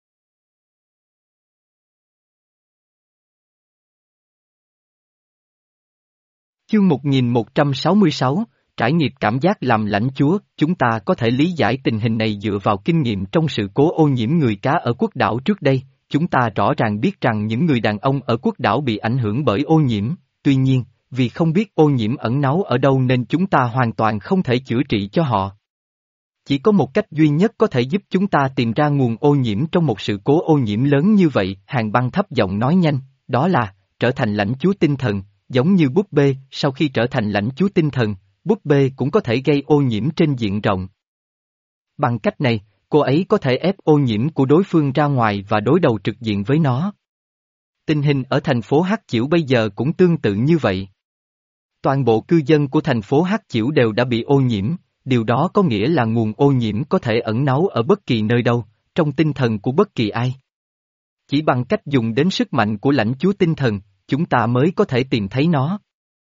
Chương một nghìn một trăm sáu mươi sáu, trải nghiệm cảm giác làm lãnh chúa, chúng ta có thể lý giải tình hình này dựa vào kinh nghiệm trong sự cố ô nhiễm người cá ở quốc đảo trước đây, chúng ta rõ ràng biết rằng những người đàn ông ở quốc đảo bị ảnh hưởng bởi ô nhiễm, tuy nhiên, vì không biết ô nhiễm ẩn náu ở đâu nên chúng ta hoàn toàn không thể chữa trị cho họ. Chỉ có một cách duy nhất có thể giúp chúng ta tìm ra nguồn ô nhiễm trong một sự cố ô nhiễm lớn như vậy, Hàn Băng thấp giọng nói nhanh, đó là, trở thành lãnh chúa tinh thần. Giống như búp bê, sau khi trở thành lãnh chúa tinh thần, búp bê cũng có thể gây ô nhiễm trên diện rộng. Bằng cách này, cô ấy có thể ép ô nhiễm của đối phương ra ngoài và đối đầu trực diện với nó. Tình hình ở thành phố Hắc Chiểu bây giờ cũng tương tự như vậy. Toàn bộ cư dân của thành phố Hắc Chiểu đều đã bị ô nhiễm, điều đó có nghĩa là nguồn ô nhiễm có thể ẩn náu ở bất kỳ nơi đâu, trong tinh thần của bất kỳ ai. Chỉ bằng cách dùng đến sức mạnh của lãnh chúa tinh thần, chúng ta mới có thể tìm thấy nó.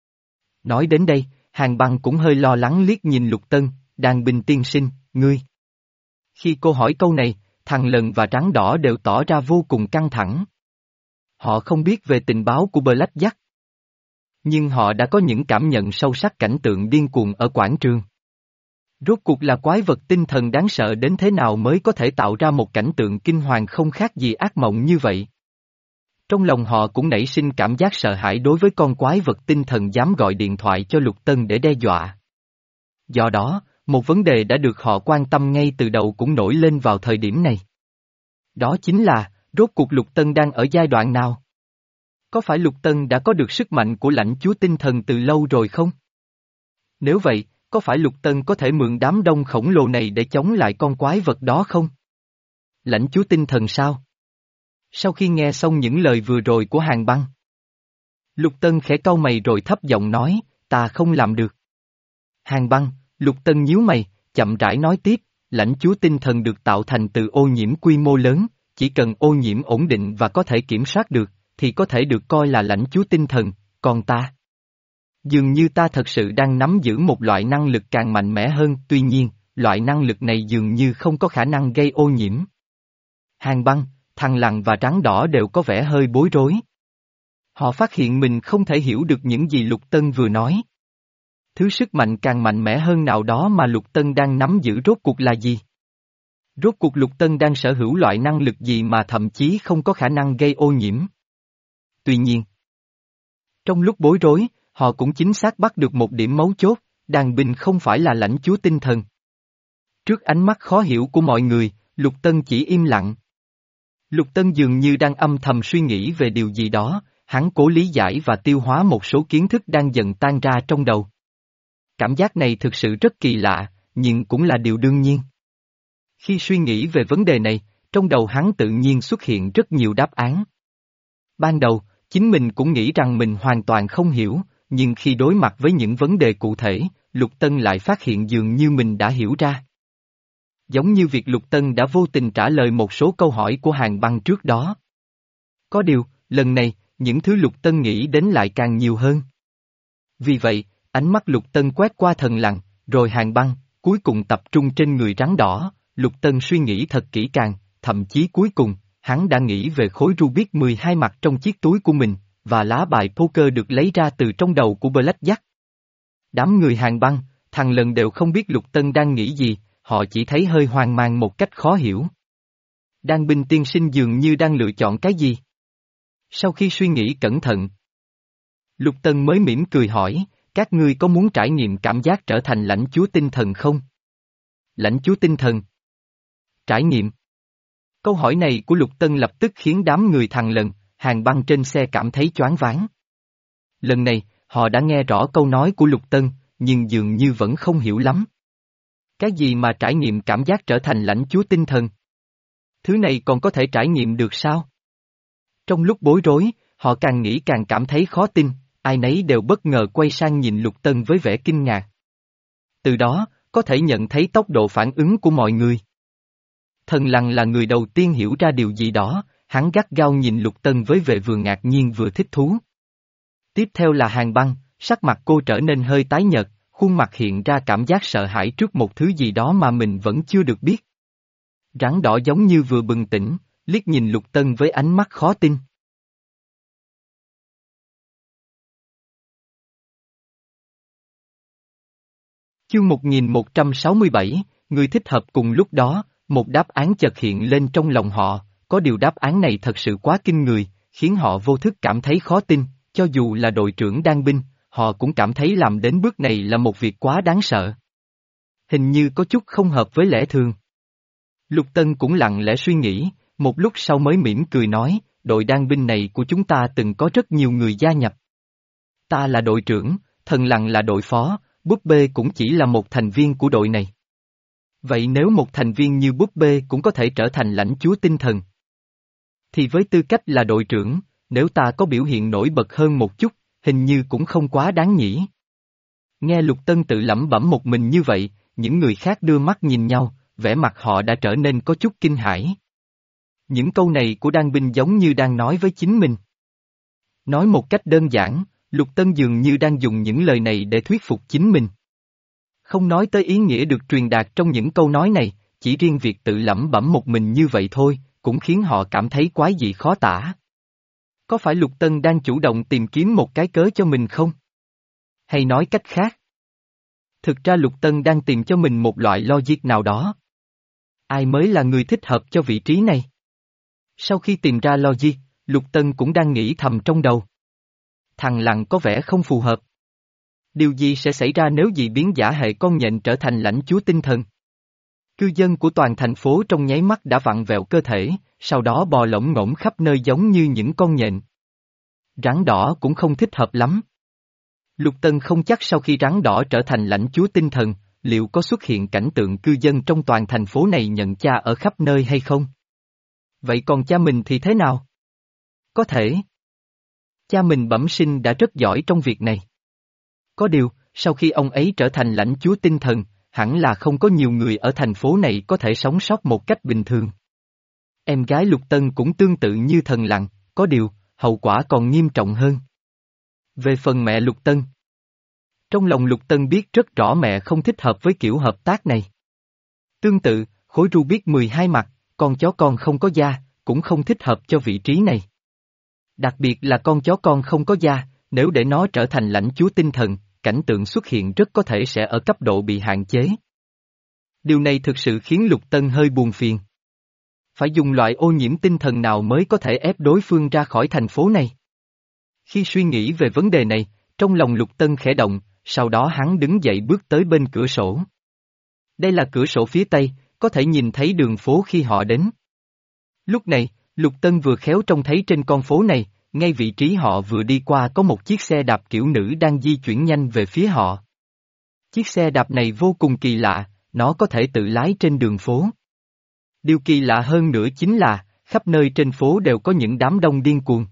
Nói đến đây, Hàn Băng cũng hơi lo lắng liếc nhìn Lục Tân, Đàn Bình tiên sinh, ngươi. Khi cô hỏi câu này, thằng Lần và Trắng Đỏ đều tỏ ra vô cùng căng thẳng. Họ không biết về tình báo của Black Jack. Nhưng họ đã có những cảm nhận sâu sắc cảnh tượng điên cuồng ở quảng trường. Rốt cuộc là quái vật tinh thần đáng sợ đến thế nào mới có thể tạo ra một cảnh tượng kinh hoàng không khác gì ác mộng như vậy. Trong lòng họ cũng nảy sinh cảm giác sợ hãi đối với con quái vật tinh thần dám gọi điện thoại cho Lục Tân để đe dọa. Do đó, một vấn đề đã được họ quan tâm ngay từ đầu cũng nổi lên vào thời điểm này. Đó chính là, rốt cuộc Lục Tân đang ở giai đoạn nào? Có phải Lục Tân đã có được sức mạnh của lãnh chúa tinh thần từ lâu rồi không? Nếu vậy, có phải Lục Tân có thể mượn đám đông khổng lồ này để chống lại con quái vật đó không? Lãnh chúa tinh thần sao? Sau khi nghe xong những lời vừa rồi của Hàn Băng, Lục Tân khẽ cau mày rồi thấp giọng nói, ta không làm được. Hàn Băng, Lục Tân nhíu mày, chậm rãi nói tiếp, lãnh chúa tinh thần được tạo thành từ ô nhiễm quy mô lớn, chỉ cần ô nhiễm ổn định và có thể kiểm soát được, thì có thể được coi là lãnh chúa tinh thần, còn ta. Dường như ta thật sự đang nắm giữ một loại năng lực càng mạnh mẽ hơn, tuy nhiên, loại năng lực này dường như không có khả năng gây ô nhiễm. Hàn Băng, Thằng Lằn và Trắng Đỏ đều có vẻ hơi bối rối. Họ phát hiện mình không thể hiểu được những gì Lục Tân vừa nói. Thứ sức mạnh càng mạnh mẽ hơn nào đó mà Lục Tân đang nắm giữ rốt cuộc là gì? Rốt cuộc Lục Tân đang sở hữu loại năng lực gì mà thậm chí không có khả năng gây ô nhiễm? Tuy nhiên, trong lúc bối rối, họ cũng chính xác bắt được một điểm mấu chốt, Đàn Bình không phải là lãnh chúa tinh thần. Trước ánh mắt khó hiểu của mọi người, Lục Tân chỉ im lặng. Lục Tân dường như đang âm thầm suy nghĩ về điều gì đó, hắn cố lý giải và tiêu hóa một số kiến thức đang dần tan ra trong đầu. Cảm giác này thực sự rất kỳ lạ, nhưng cũng là điều đương nhiên. Khi suy nghĩ về vấn đề này, trong đầu hắn tự nhiên xuất hiện rất nhiều đáp án. Ban đầu, chính mình cũng nghĩ rằng mình hoàn toàn không hiểu, nhưng khi đối mặt với những vấn đề cụ thể, Lục Tân lại phát hiện dường như mình đã hiểu ra. Giống như việc Lục Tân đã vô tình trả lời một số câu hỏi của Hàn Băng trước đó. Có điều, lần này, những thứ Lục Tân nghĩ đến lại càng nhiều hơn. Vì vậy, ánh mắt Lục Tân quét qua Thần Lằn, rồi Hàn Băng, cuối cùng tập trung trên người rắn đỏ, Lục Tân suy nghĩ thật kỹ càng, thậm chí cuối cùng, hắn đã nghĩ về khối Rubik mười hai mặt trong chiếc túi của mình, và lá bài poker được lấy ra từ trong đầu của Blackjack. Đám người Hàn Băng, thằng lần đều không biết Lục Tân đang nghĩ gì, họ chỉ thấy hơi hoang mang một cách khó hiểu. Đan binh tiên sinh dường như đang lựa chọn cái gì? Sau khi suy nghĩ cẩn thận, Lục Tân mới mỉm cười hỏi, các ngươi có muốn trải nghiệm cảm giác trở thành lãnh chúa tinh thần không? Lãnh chúa tinh thần? Trải nghiệm? Câu hỏi này của Lục Tân lập tức khiến đám người thằng lần, Hàn Băng trên xe cảm thấy choáng váng. Lần này, họ đã nghe rõ câu nói của Lục Tân, nhưng dường như vẫn không hiểu lắm. Cái gì mà trải nghiệm cảm giác trở thành lãnh chúa tinh thần? Thứ này còn có thể trải nghiệm được sao? Trong lúc bối rối, họ càng nghĩ càng cảm thấy khó tin, ai nấy đều bất ngờ quay sang nhìn Lục Tân với vẻ kinh ngạc. Từ đó, có thể nhận thấy tốc độ phản ứng của mọi người. Thần Lằn là người đầu tiên hiểu ra điều gì đó, hắn gắt gao nhìn Lục Tân với vẻ vừa ngạc nhiên vừa thích thú. Tiếp theo là Hàn Băng, sắc mặt cô trở nên hơi tái nhợt, khuôn mặt hiện ra cảm giác sợ hãi trước một thứ gì đó mà mình vẫn chưa được biết. Rắn đỏ giống như vừa bừng tỉnh, liếc nhìn Lục Tân với ánh mắt khó tin. Chương một nghìn một trăm sáu mươi bảy, người thích hợp. Cùng lúc đó, một đáp án chợt hiện lên trong lòng họ, có điều đáp án này thật sự quá kinh người, khiến họ vô thức cảm thấy khó tin, cho dù là đội trưởng đan binh, họ cũng cảm thấy làm đến bước này là một việc quá đáng sợ. Hình như có chút không hợp với lẽ thường. Lục Tân cũng lặng lẽ suy nghĩ, một lúc sau mới mỉm cười nói, đội đan binh này của chúng ta từng có rất nhiều người gia nhập. Ta là đội trưởng, Thần Lằn là đội phó, Búp Bê cũng chỉ là một thành viên của đội này. Vậy nếu một thành viên như Búp Bê cũng có thể trở thành lãnh chúa tinh thần, thì với tư cách là đội trưởng, nếu ta có biểu hiện nổi bật hơn một chút, hình như cũng không quá đáng nhỉ. Nghe Lục Tân tự lẩm bẩm một mình như vậy, những người khác đưa mắt nhìn nhau, vẻ mặt họ đã trở nên có chút kinh hãi. Những câu này của đan binh giống như đang nói với chính mình. Nói một cách đơn giản, Lục Tân dường như đang dùng những lời này để thuyết phục chính mình. Không nói tới ý nghĩa được truyền đạt trong những câu nói này, chỉ riêng việc tự lẩm bẩm một mình như vậy thôi, cũng khiến họ cảm thấy quái dị khó tả. Có phải Lục Tân đang chủ động tìm kiếm một cái cớ cho mình không? Hay nói cách khác? Thực ra Lục Tân đang tìm cho mình một loại logic nào đó. Ai mới là người thích hợp cho vị trí này? Sau khi tìm ra logic, Lục Tân cũng đang nghĩ thầm trong đầu. Thằng Lằn có vẻ không phù hợp. Điều gì sẽ xảy ra nếu dị biến giả hệ con nhện trở thành lãnh chúa tinh thần? Cư dân của toàn thành phố trong nháy mắt đã vặn vẹo cơ thể, sau đó bò lổm ngổm khắp nơi giống như những con nhện. Rắn đỏ cũng không thích hợp lắm. Lục Tân không chắc sau khi rắn đỏ trở thành lãnh chúa tinh thần, liệu có xuất hiện cảnh tượng cư dân trong toàn thành phố này nhận cha ở khắp nơi hay không? Vậy còn cha mình thì thế nào? Có thể. Cha mình bẩm sinh đã rất giỏi trong việc này. Có điều, sau khi ông ấy trở thành lãnh chúa tinh thần, hẳn là không có nhiều người ở thành phố này có thể sống sót một cách bình thường. Em gái Lục Tân cũng tương tự như Thần Lằn, có điều, hậu quả còn nghiêm trọng hơn. Về phần mẹ Lục Tân. Trong lòng Lục Tân biết rất rõ mẹ không thích hợp với kiểu hợp tác này. Tương tự, khối Rubik mười hai mặt, con chó con không có da, cũng không thích hợp cho vị trí này. Đặc biệt là con chó con không có da, nếu để nó trở thành lãnh chúa tinh thần, cảnh tượng xuất hiện rất có thể sẽ ở cấp độ bị hạn chế. Điều này thực sự khiến Lục Tân hơi buồn phiền. Phải dùng loại ô nhiễm tinh thần nào mới có thể ép đối phương ra khỏi thành phố này? Khi suy nghĩ về vấn đề này, trong lòng Lục Tân khẽ động, sau đó hắn đứng dậy bước tới bên cửa sổ. Đây là cửa sổ phía tây, có thể nhìn thấy đường phố khi họ đến. Lúc này, Lục Tân vừa khéo trông thấy trên con phố này, ngay vị trí họ vừa đi qua có một chiếc xe đạp kiểu nữ đang di chuyển nhanh về phía họ. Chiếc xe đạp này vô cùng kỳ lạ, nó có thể tự lái trên đường phố. Điều kỳ lạ hơn nữa chính là, khắp nơi trên phố đều có những đám đông điên cuồng.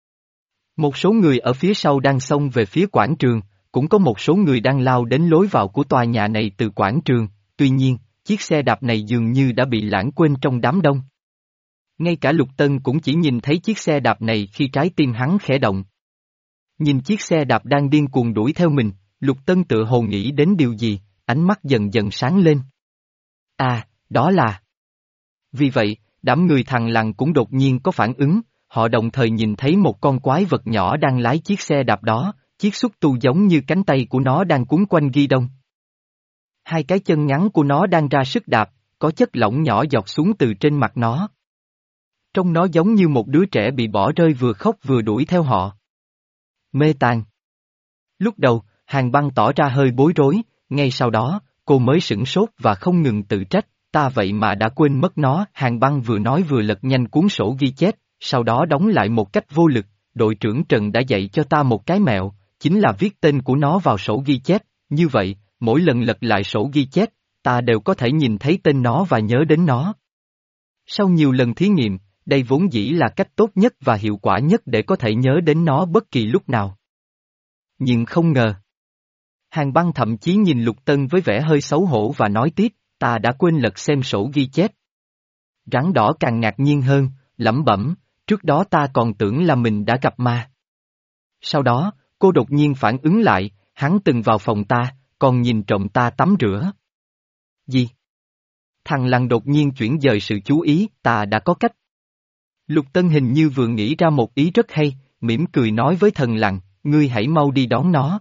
Một số người ở phía sau đang xông về phía quảng trường, cũng có một số người đang lao đến lối vào của tòa nhà này từ quảng trường, tuy nhiên, chiếc xe đạp này dường như đã bị lãng quên trong đám đông. Ngay cả Lục Tân cũng chỉ nhìn thấy chiếc xe đạp này khi trái tim hắn khẽ động. Nhìn chiếc xe đạp đang điên cuồng đuổi theo mình, Lục Tân tự hồ nghĩ đến điều gì, ánh mắt dần dần sáng lên. À, đó là... Vì vậy, đám người thằng lằn cũng đột nhiên có phản ứng, họ đồng thời nhìn thấy một con quái vật nhỏ đang lái chiếc xe đạp đó, chiếc xúc tu giống như cánh tay của nó đang cuốn quanh ghi đông. Hai cái chân ngắn của nó đang ra sức đạp, có chất lỏng nhỏ giọt xuống từ trên mặt nó. Trông nó giống như một đứa trẻ bị bỏ rơi vừa khóc vừa đuổi theo họ. Mê tàn. Lúc đầu, Hàn Băng tỏ ra hơi bối rối, ngay sau đó, cô mới sửng sốt và không ngừng tự trách, ta vậy mà đã quên mất nó. Hàn Băng vừa nói vừa lật nhanh cuốn sổ ghi chép, sau đó đóng lại một cách vô lực, đội trưởng Trần đã dạy cho ta một cái mẹo, chính là viết tên của nó vào sổ ghi chép, như vậy, mỗi lần lật lại sổ ghi chép, ta đều có thể nhìn thấy tên nó và nhớ đến nó. Sau nhiều lần thí nghiệm, đây vốn dĩ là cách tốt nhất và hiệu quả nhất để có thể nhớ đến nó bất kỳ lúc nào. Nhưng không ngờ. Hàn Băng thậm chí nhìn Lục Tân với vẻ hơi xấu hổ và nói tiếp, ta đã quên lật xem sổ ghi chép. Rắn đỏ càng ngạc nhiên hơn, lẩm bẩm, trước đó ta còn tưởng là mình đã gặp ma. Sau đó, cô đột nhiên phản ứng lại, hắn từng vào phòng ta, còn nhìn trộm ta tắm rửa. Gì? Thằng lằn đột nhiên chuyển dời sự chú ý, ta đã có cách. Lục Tân hình như vừa nghĩ ra một ý rất hay, mỉm cười nói với thần lằn, ngươi hãy mau đi đón nó.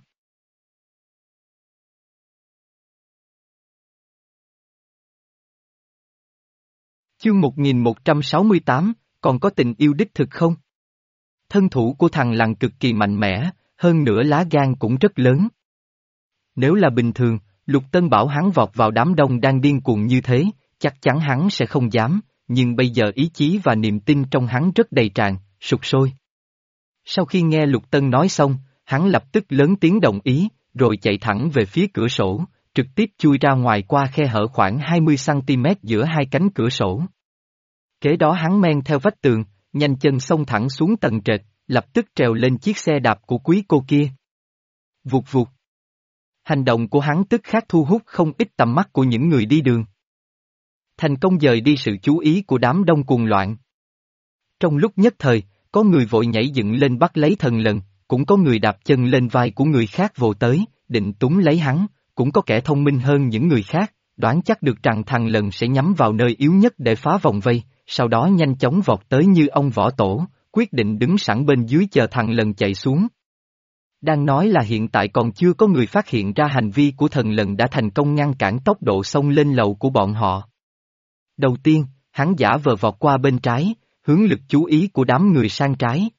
Chương một nghìn một trăm sáu mươi tám, còn có tình yêu đích thực không? Thân thủ của thằng lằn cực kỳ mạnh mẽ, hơn nữa lá gan cũng rất lớn. Nếu là bình thường, Lục Tân bảo hắn vọt vào đám đông đang điên cuồng như thế, chắc chắn hắn sẽ không dám, nhưng bây giờ ý chí và niềm tin trong hắn rất đầy tràn, sục sôi. Sau khi nghe Lục Tân nói xong, hắn lập tức lớn tiếng đồng ý, rồi chạy thẳng về phía cửa sổ, trực tiếp chui ra ngoài qua khe hở khoảng hai mươi xăng-ti-mét giữa hai cánh cửa sổ. Kế đó hắn men theo vách tường, nhanh chân xông thẳng xuống tầng trệt, lập tức trèo lên chiếc xe đạp của quý cô kia. Vụt vụt. Hành động của hắn tức khắc thu hút không ít tầm mắt của những người đi đường. Thành công dời đi sự chú ý của đám đông cuồng loạn. Trong lúc nhất thời, có người vội nhảy dựng lên bắt lấy thần lằn, cũng có người đạp chân lên vai của người khác vồ tới, định túm lấy hắn, cũng có kẻ thông minh hơn những người khác, đoán chắc được rằng thằng lằn sẽ nhắm vào nơi yếu nhất để phá vòng vây, sau đó nhanh chóng vọt tới như ông võ tổ, quyết định đứng sẵn bên dưới chờ thằng lằn chạy xuống. Đang nói là hiện tại còn chưa có người phát hiện ra hành vi của thần lằn đã thành công ngăn cản tốc độ xông lên lầu của bọn họ. Đầu tiên, hắn giả vờ vọt qua bên trái, hướng lực chú ý của đám người sang trái.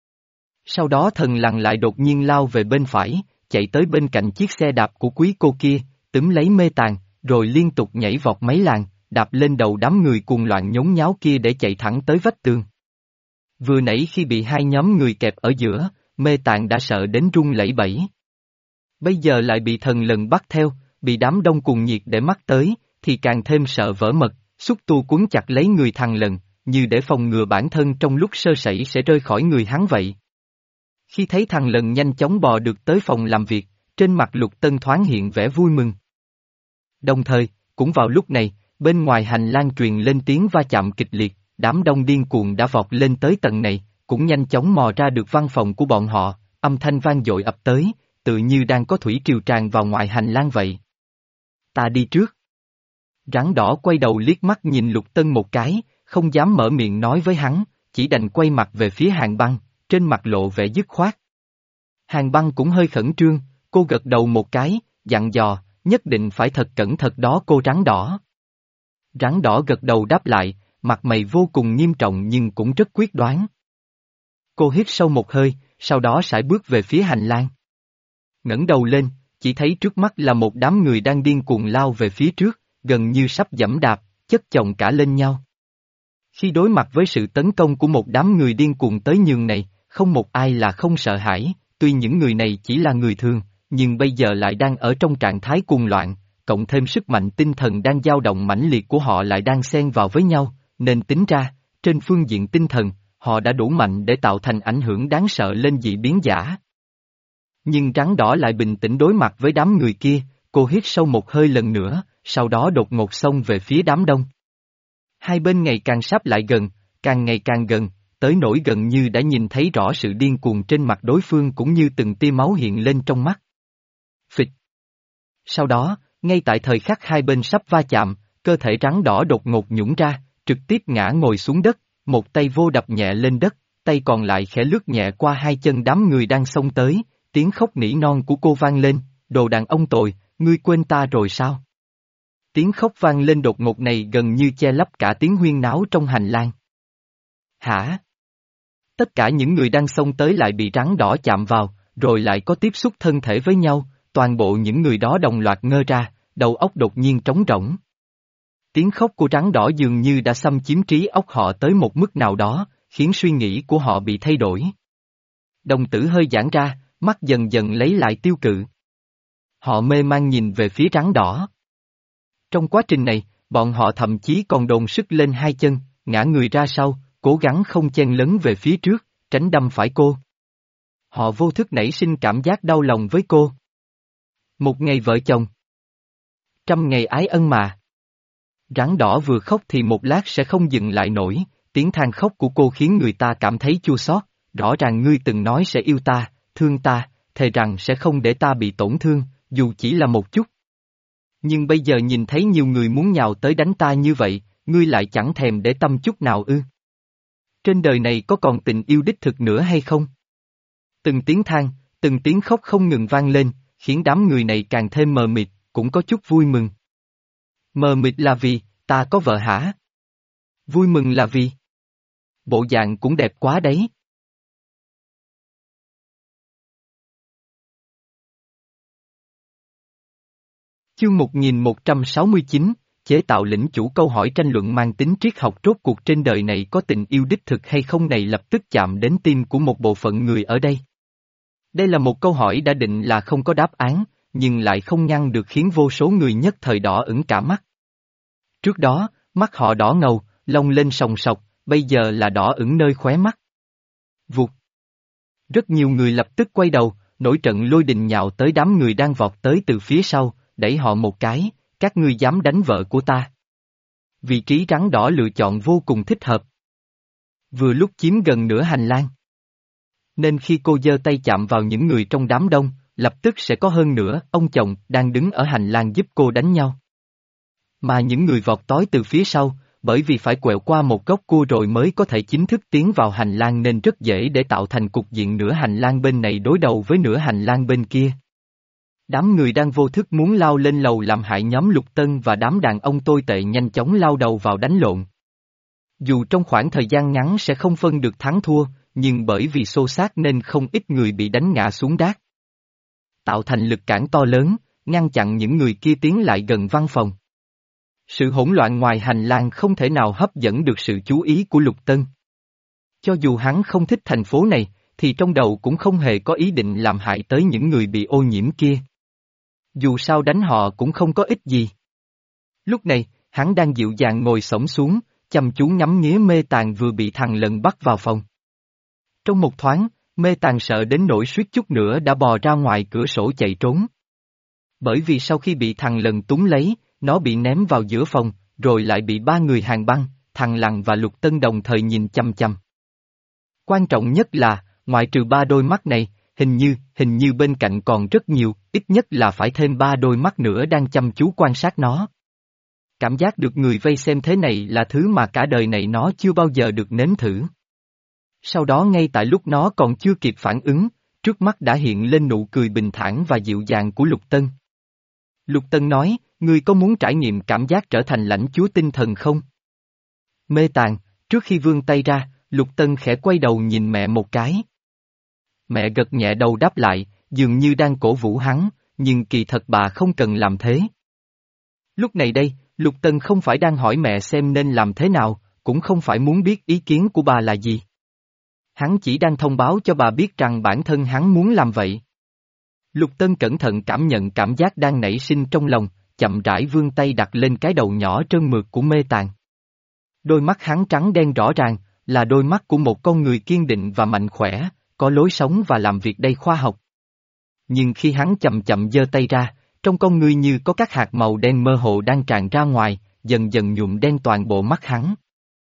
Sau đó thần lằn lại đột nhiên lao về bên phải, chạy tới bên cạnh chiếc xe đạp của quý cô kia, túm lấy mê tàn, rồi liên tục nhảy vọt mấy làng, đạp lên đầu đám người cuồng loạn nhốn nháo kia để chạy thẳng tới vách tường. Vừa nãy khi bị hai nhóm người kẹp ở giữa, mê tàn đã sợ đến run lẩy bẩy. Bây giờ lại bị thần lằn bắt theo, bị đám đông cuồng nhiệt để mắt tới, thì càng thêm sợ vỡ mật, xúc tu cuốn chặt lấy người thằng lằn, như để phòng ngừa bản thân trong lúc sơ sẩy sẽ rơi khỏi người hắn vậy. Khi thấy thằng lằn nhanh chóng bò được tới phòng làm việc, trên mặt Lục Tân thoáng hiện vẻ vui mừng. Đồng thời, cũng vào lúc này, bên ngoài hành lang truyền lên tiếng va chạm kịch liệt, đám đông điên cuồng đã vọt lên tới tầng này, cũng nhanh chóng mò ra được văn phòng của bọn họ, âm thanh vang dội ập tới, tự như đang có thủy triều tràn vào ngoài hành lang vậy. Ta đi trước. Rắn đỏ quay đầu liếc mắt nhìn Lục Tân một cái, không dám mở miệng nói với hắn, chỉ đành quay mặt về phía Hàn Băng, trên mặt lộ vẻ dứt khoát. Hàn Băng cũng hơi khẩn trương, cô gật đầu một cái, dặn dò, nhất định phải thật cẩn thận đó cô rắn đỏ. Rắn đỏ gật đầu đáp lại, mặt mày vô cùng nghiêm trọng nhưng cũng rất quyết đoán. Cô hít sâu một hơi, sau đó sải bước về phía hành lang. Ngẩng đầu lên, chỉ thấy trước mắt là một đám người đang điên cuồng lao về phía trước, gần như sắp giẫm đạp, chất chồng cả lên nhau. Khi đối mặt với sự tấn công của một đám người điên cuồng tới nhường này, không một ai là không sợ hãi, tuy những người này chỉ là người thường, nhưng bây giờ lại đang ở trong trạng thái cuồng loạn, cộng thêm sức mạnh tinh thần đang dao động mãnh liệt của họ lại đang xen vào với nhau, nên tính ra, trên phương diện tinh thần, họ đã đủ mạnh để tạo thành ảnh hưởng đáng sợ lên dị biến giả. Nhưng rắn đỏ lại bình tĩnh đối mặt với đám người kia, cô hít sâu một hơi lần nữa, sau đó đột ngột xông về phía đám đông. Hai bên ngày càng sáp lại gần, càng ngày càng gần, tới nỗi gần như đã nhìn thấy rõ sự điên cuồng trên mặt đối phương cũng như từng tia máu hiện lên trong mắt. Phịch. Sau đó, Ngay tại thời khắc hai bên sắp va chạm, cơ thể rắn đỏ đột ngột nhũn ra, trực tiếp ngã ngồi xuống đất, một tay vô đập nhẹ lên đất, tay còn lại khẽ lướt nhẹ qua hai chân đám người đang xông tới, tiếng khóc nỉ non của cô vang lên, đồ đàn ông tồi, ngươi quên ta rồi sao? Tiếng khóc vang lên đột ngột này gần như che lấp cả tiếng huyên náo trong hành lang. Hả? Tất cả những người đang xông tới lại bị rắn đỏ chạm vào, rồi lại có tiếp xúc thân thể với nhau, toàn bộ những người đó đồng loạt ngơ ra, đầu óc đột nhiên trống rỗng. Tiếng khóc của rắn đỏ dường như đã xâm chiếm trí óc họ tới một mức nào đó, khiến suy nghĩ của họ bị thay đổi. Đồng tử hơi giãn ra, mắt dần dần lấy lại tiêu cự. Họ mê man nhìn về phía rắn đỏ. Trong quá trình này, bọn họ thậm chí còn dồn sức lên hai chân, ngã người ra sau, cố gắng không chen lấn về phía trước, tránh đâm phải cô. Họ vô thức nảy sinh cảm giác đau lòng với cô. Một ngày vợ chồng. Trăm ngày ái ân mà. Rắn đỏ vừa khóc thì một lát sẽ không dừng lại nổi, tiếng than khóc của cô khiến người ta cảm thấy chua xót. Rõ ràng ngươi từng nói sẽ yêu ta, thương ta, thề rằng sẽ không để ta bị tổn thương, dù chỉ là một chút. Nhưng bây giờ nhìn thấy nhiều người muốn nhào tới đánh ta như vậy, ngươi lại chẳng thèm để tâm chút nào ư. Trên đời này có còn tình yêu đích thực nữa hay không? Từng tiếng than, từng tiếng khóc không ngừng vang lên, khiến đám người này càng thêm mờ mịt, cũng có chút vui mừng. Mờ mịt là vì, ta có vợ hả? Vui mừng là vì? Bộ dạng cũng đẹp quá đấy. Chương một nghìn một trăm sáu mươi chín, chế tạo lĩnh chủ. Câu hỏi tranh luận mang tính triết học rốt cuộc trên đời này có tình yêu đích thực hay không này lập tức chạm đến tim của một bộ phận người ở đây. Đây là một câu hỏi đã định là không có đáp án, nhưng lại không ngăn được khiến vô số người nhất thời đỏ ửng cả mắt. Trước đó, mắt họ đỏ ngầu, lông lên sòng sọc, bây giờ là đỏ ửng nơi khóe mắt. Vụt. Rất nhiều người lập tức quay đầu, nổi trận lôi đình nhào tới đám người đang vọt tới từ phía sau, đẩy họ một cái, các ngươi dám đánh vợ của ta. Vị trí rắn đỏ lựa chọn vô cùng thích hợp. Vừa lúc chiếm gần nửa hành lang. Nên khi cô giơ tay chạm vào những người trong đám đông, lập tức sẽ có hơn nữa ông chồng đang đứng ở hành lang giúp cô đánh nhau. Mà những người vọt tới từ phía sau, bởi vì phải quẹo qua một góc cua rồi mới có thể chính thức tiến vào hành lang nên rất dễ để tạo thành cục diện nửa hành lang bên này đối đầu với nửa hành lang bên kia. Đám người đang vô thức muốn lao lên lầu làm hại nhóm Lục Tân và đám đàn ông tồi tệ nhanh chóng lao đầu vào đánh lộn. Dù trong khoảng thời gian ngắn sẽ không phân được thắng thua, nhưng bởi vì xô xát nên không ít người bị đánh ngã xuống đát. Tạo thành lực cản to lớn, ngăn chặn những người kia tiến lại gần văn phòng. Sự hỗn loạn ngoài hành lang không thể nào hấp dẫn được sự chú ý của Lục Tân. Cho dù hắn không thích thành phố này, thì trong đầu cũng không hề có ý định làm hại tới những người bị ô nhiễm kia. Dù sao đánh họ cũng không có ích gì. Lúc này, hắn đang dịu dàng ngồi xổm xuống, chăm chú ngắm nghía Mê Tàng vừa bị thằng Lần bắt vào phòng. Trong một thoáng, Mê Tàng sợ đến nỗi suýt chút nữa đã bò ra ngoài cửa sổ chạy trốn. Bởi vì sau khi bị thằng Lần túng lấy, nó bị ném vào giữa phòng, rồi lại bị ba người hàng băng, thằng Lằn và Lục Tân đồng thời nhìn chăm chăm. Quan trọng nhất là, ngoại trừ ba đôi mắt này, hình như, hình như bên cạnh còn rất nhiều, ít nhất là phải thêm ba đôi mắt nữa đang chăm chú quan sát nó. Cảm giác được người vây xem thế này là thứ mà cả đời này nó chưa bao giờ được nếm thử. Sau đó ngay tại lúc nó còn chưa kịp phản ứng, trước mắt đã hiện lên nụ cười bình thản và dịu dàng của Lục Tân. Lục Tân nói, ngươi có muốn trải nghiệm cảm giác trở thành lãnh chúa tinh thần không? Mê Tàng, trước khi vươn tay ra, Lục Tân khẽ quay đầu nhìn mẹ một cái. Mẹ gật nhẹ đầu đáp lại, dường như đang cổ vũ hắn, nhưng kỳ thật bà không cần làm thế. Lúc này đây, Lục Tân không phải đang hỏi mẹ xem nên làm thế nào, cũng không phải muốn biết ý kiến của bà là gì. Hắn chỉ đang thông báo cho bà biết rằng bản thân hắn muốn làm vậy. Lục Tân cẩn thận cảm nhận cảm giác đang nảy sinh trong lòng, chậm rãi vươn tay đặt lên cái đầu nhỏ trơn mượt của Mê Tàng. Đôi mắt hắn trắng đen rõ ràng, là đôi mắt của một con người kiên định và mạnh khỏe, có lối sống và làm việc đầy khoa học. Nhưng khi hắn chậm chậm giơ tay ra, trong con người như có các hạt màu đen mơ hồ đang tràn ra ngoài, dần dần nhuộm đen toàn bộ mắt hắn.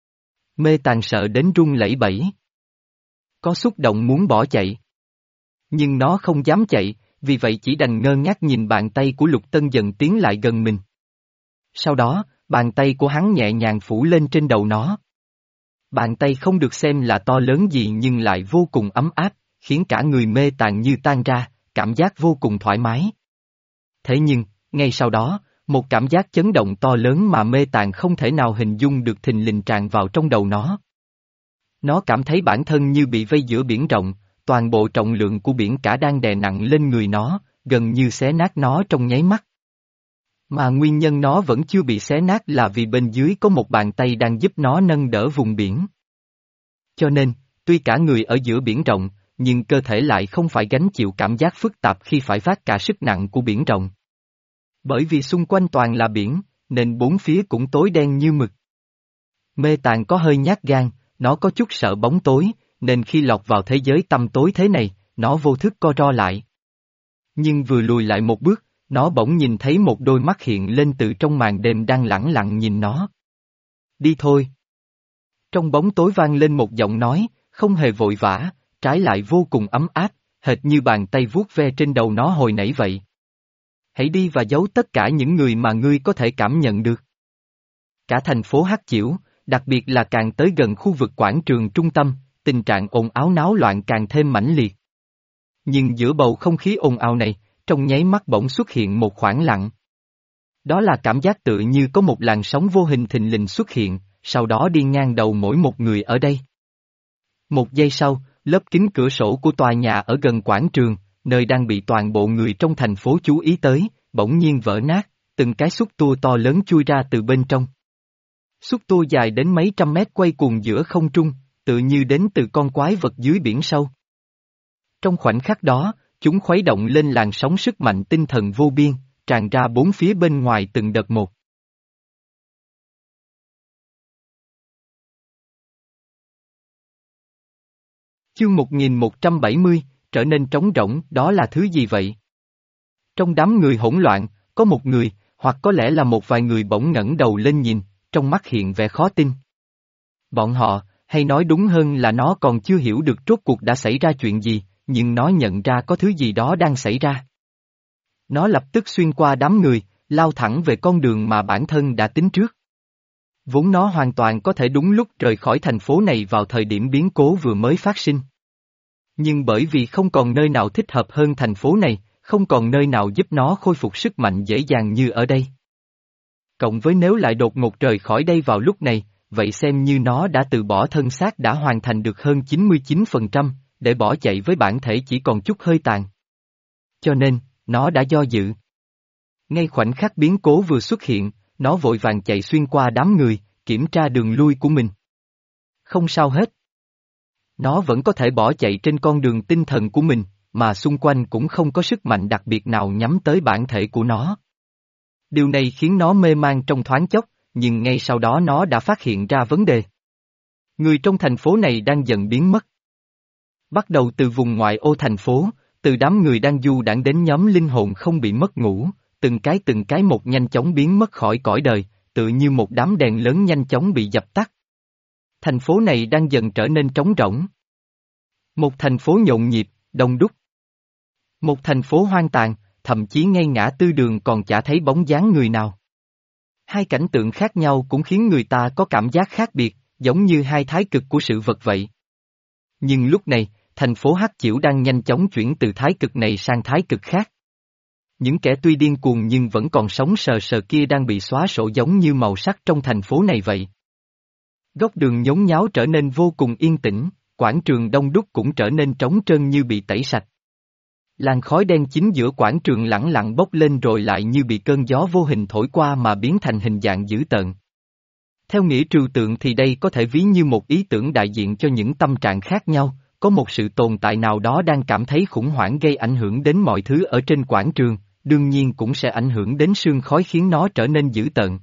Mê Tàng sợ đến run lẩy bẩy. Có xúc động muốn bỏ chạy. Nhưng nó không dám chạy, vì vậy chỉ đành ngơ ngác nhìn bàn tay của Lục Tân dần tiến lại gần mình. Sau đó, bàn tay của hắn nhẹ nhàng phủ lên trên đầu nó. Bàn tay không được xem là to lớn gì nhưng lại vô cùng ấm áp, khiến cả người mê tàn như tan ra, cảm giác vô cùng thoải mái. Thế nhưng, ngay sau đó, một cảm giác chấn động to lớn mà mê tàn không thể nào hình dung được thình lình tràn vào trong đầu nó. Nó cảm thấy bản thân như bị vây giữa biển rộng, toàn bộ trọng lượng của biển cả đang đè nặng lên người nó, gần như xé nát nó trong nháy mắt. Mà nguyên nhân nó vẫn chưa bị xé nát là vì bên dưới có một bàn tay đang giúp nó nâng đỡ vùng biển. Cho nên, tuy cả người ở giữa biển rộng, nhưng cơ thể lại không phải gánh chịu cảm giác phức tạp khi phải vác cả sức nặng của biển rộng. Bởi vì xung quanh toàn là biển, nên bốn phía cũng tối đen như mực. Mê tàn có hơi nhát gan, nó có chút sợ bóng tối, nên khi lọt vào thế giới tăm tối thế này, nó vô thức co ro lại. Nhưng vừa lùi lại một bước, nó bỗng nhìn thấy một đôi mắt hiện lên từ trong màn đêm đang lẳng lặng nhìn nó. Đi thôi. Trong bóng tối vang lên một giọng nói, không hề vội vã, trái lại vô cùng ấm áp, hệt như bàn tay vuốt ve trên đầu nó hồi nãy vậy. Hãy đi và giấu tất cả những người mà ngươi có thể cảm nhận được. Cả thành phố Hắc Chiểu, đặc biệt là càng tới gần khu vực quảng trường trung tâm, tình trạng ồn ào náo loạn càng thêm mãnh liệt. Nhưng giữa bầu không khí ồn ào này, trong nháy mắt bỗng xuất hiện một khoảng lặng. Đó là cảm giác tự như có một làn sóng vô hình thình lình xuất hiện, sau đó đi ngang đầu mỗi một người ở đây. Một giây sau, lớp kính cửa sổ của tòa nhà ở gần quảng trường, nơi đang bị toàn bộ người trong thành phố chú ý tới, bỗng nhiên vỡ nát, từng cái xúc tua to lớn chui ra từ bên trong. Xúc tua dài đến mấy trăm mét quay cuồng giữa không trung, tự như đến từ con quái vật dưới biển sâu. Trong khoảnh khắc đó, chúng khuấy động lên làn sóng sức mạnh tinh thần vô biên, tràn ra bốn phía bên ngoài từng đợt một. Chương một nghìn một trăm bảy mươi, trở nên trống rỗng, đó là thứ gì vậy? Trong đám người hỗn loạn, có một người, hoặc có lẽ là một vài người bỗng ngẩng đầu lên nhìn, trong mắt hiện vẻ khó tin. Bọn họ, hay nói đúng hơn là nó còn chưa hiểu được rốt cuộc đã xảy ra chuyện gì, nhưng nó nhận ra có thứ gì đó đang xảy ra. Nó lập tức xuyên qua đám người, lao thẳng về con đường mà bản thân đã tính trước. Vốn nó hoàn toàn có thể đúng lúc rời khỏi thành phố này vào thời điểm biến cố vừa mới phát sinh. Nhưng bởi vì không còn nơi nào thích hợp hơn thành phố này, không còn nơi nào giúp nó khôi phục sức mạnh dễ dàng như ở đây. Cộng với nếu lại đột ngột rời khỏi đây vào lúc này, vậy xem như nó đã từ bỏ thân xác đã hoàn thành được hơn chín mươi chín phần trăm, để bỏ chạy với bản thể chỉ còn chút hơi tàn. Cho nên, nó đã do dự. Ngay khoảnh khắc biến cố vừa xuất hiện, nó vội vàng chạy xuyên qua đám người, kiểm tra đường lui của mình. Không sao hết. Nó vẫn có thể bỏ chạy trên con đường tinh thần của mình, mà xung quanh cũng không có sức mạnh đặc biệt nào nhắm tới bản thể của nó. Điều này khiến nó mê man trong thoáng chốc, nhưng ngay sau đó nó đã phát hiện ra vấn đề. Người trong thành phố này đang dần biến mất. Bắt đầu từ vùng ngoại ô thành phố, từ đám người đang du đãng đến nhóm linh hồn không bị mất ngủ, từng cái từng cái một nhanh chóng biến mất khỏi cõi đời, tự như một đám đèn lớn nhanh chóng bị dập tắt. Thành phố này đang dần trở nên trống rỗng. Một thành phố nhộn nhịp, đông đúc. Một thành phố hoang tàn, thậm chí ngay ngã tư đường còn chả thấy bóng dáng người nào. Hai cảnh tượng khác nhau cũng khiến người ta có cảm giác khác biệt, giống như hai thái cực của sự vật vậy. Nhưng lúc này, thành phố Hắc Chiểu đang nhanh chóng chuyển từ thái cực này sang thái cực khác. Những kẻ tuy điên cuồng nhưng vẫn còn sống sờ sờ kia đang bị xóa sổ giống như màu sắc trong thành phố này vậy. Góc đường nhốn nháo trở nên vô cùng yên tĩnh, quảng trường đông đúc cũng trở nên trống trơn như bị tẩy sạch. Làn khói đen chính giữa quảng trường lẳng lặng bốc lên rồi lại như bị cơn gió vô hình thổi qua mà biến thành hình dạng dữ tợn. Theo nghĩa trừu tượng thì đây có thể ví như một ý tưởng đại diện cho những tâm trạng khác nhau, có một sự tồn tại nào đó đang cảm thấy khủng hoảng gây ảnh hưởng đến mọi thứ ở trên quảng trường, đương nhiên cũng sẽ ảnh hưởng đến sương khói khiến nó trở nên dữ tợn.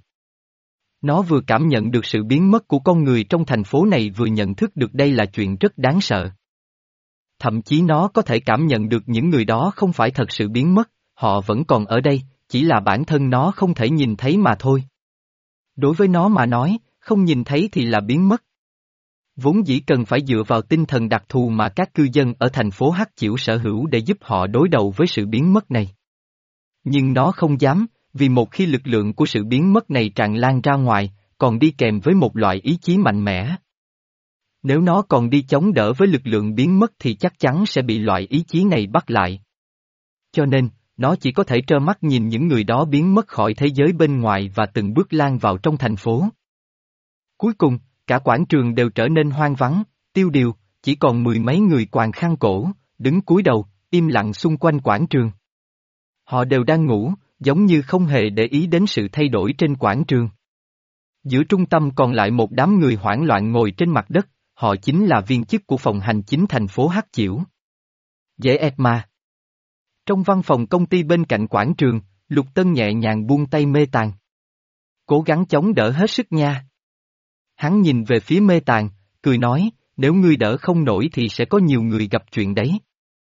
Nó vừa cảm nhận được sự biến mất của con người trong thành phố này vừa nhận thức được đây là chuyện rất đáng sợ. Thậm chí nó có thể cảm nhận được những người đó không phải thật sự biến mất, họ vẫn còn ở đây, chỉ là bản thân nó không thể nhìn thấy mà thôi. Đối với nó mà nói, không nhìn thấy thì là biến mất. Vốn dĩ cần phải dựa vào tinh thần đặc thù mà các cư dân ở thành phố Hắc Chiểu sở hữu để giúp họ đối đầu với sự biến mất này. Nhưng nó không dám, vì một khi lực lượng của sự biến mất này tràn lan ra ngoài, còn đi kèm với một loại ý chí mạnh mẽ. Nếu nó còn đi chống đỡ với lực lượng biến mất thì chắc chắn sẽ bị loại ý chí này bắt lại. Cho nên, nó chỉ có thể trơ mắt nhìn những người đó biến mất khỏi thế giới bên ngoài và từng bước lan vào trong thành phố. Cuối cùng, cả quảng trường đều trở nên hoang vắng, tiêu điều, chỉ còn mười mấy người quàng khăn cổ, đứng cúi đầu, im lặng xung quanh quảng trường. Họ đều đang ngủ, giống như không hề để ý đến sự thay đổi trên quảng trường. Giữa trung tâm còn lại một đám người hoảng loạn ngồi trên mặt đất, họ chính là viên chức của phòng hành chính thành phố Hắc Chiểu. Dễ ẹt mà. Trong văn phòng công ty bên cạnh quảng trường, Lục Tân nhẹ nhàng buông tay Mê Tàn. Cố gắng chống đỡ hết sức nha. Hắn nhìn về phía Mê Tàn, cười nói, nếu ngươi đỡ không nổi thì sẽ có nhiều người gặp chuyện đấy.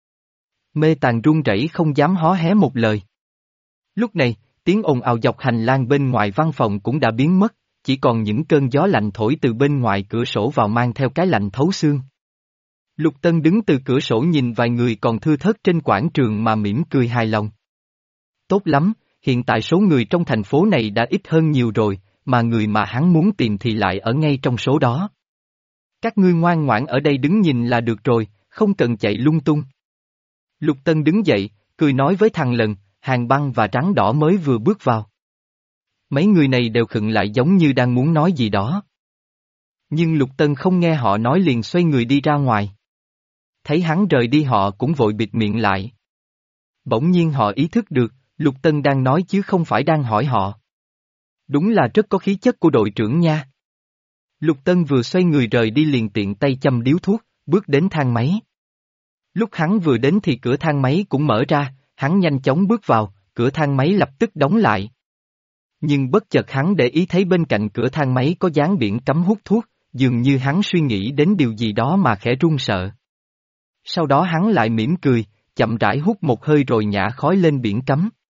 Mê Tàn run rẩy không dám hó hé một lời. Lúc này, tiếng ồn ào dọc hành lang bên ngoài văn phòng cũng đã biến mất, chỉ còn những cơn gió lạnh thổi từ bên ngoài cửa sổ vào mang theo cái lạnh thấu xương. Lục Tân đứng từ cửa sổ nhìn vài người còn thưa thớt trên quảng trường mà mỉm cười hài lòng. Tốt lắm, hiện tại số người trong thành phố này đã ít hơn nhiều rồi, mà người mà hắn muốn tìm thì lại ở ngay trong số đó. Các ngươi ngoan ngoãn ở đây đứng nhìn là được rồi, không cần chạy lung tung. Lục Tân đứng dậy, cười nói với thằng Lần, Hàng Băng và Trắng Đỏ mới vừa bước vào. Mấy người này đều khựng lại giống như đang muốn nói gì đó. Nhưng Lục Tân không nghe họ nói liền xoay người đi ra ngoài. Thấy hắn rời đi họ cũng vội bịt miệng lại. Bỗng nhiên họ ý thức được, Lục Tân đang nói chứ không phải đang hỏi họ. Đúng là rất có khí chất của đội trưởng nha. Lục Tân vừa xoay người rời đi liền tiện tay châm điếu thuốc, bước đến thang máy. Lúc hắn vừa đến thì cửa thang máy cũng mở ra, hắn nhanh chóng bước vào, cửa thang máy lập tức đóng lại. Nhưng bất chợt hắn để ý thấy bên cạnh cửa thang máy có dán biển cấm hút thuốc, dường như hắn suy nghĩ đến điều gì đó mà khẽ run sợ. Sau đó hắn lại mỉm cười, chậm rãi hút một hơi rồi nhả khói lên biển cấm.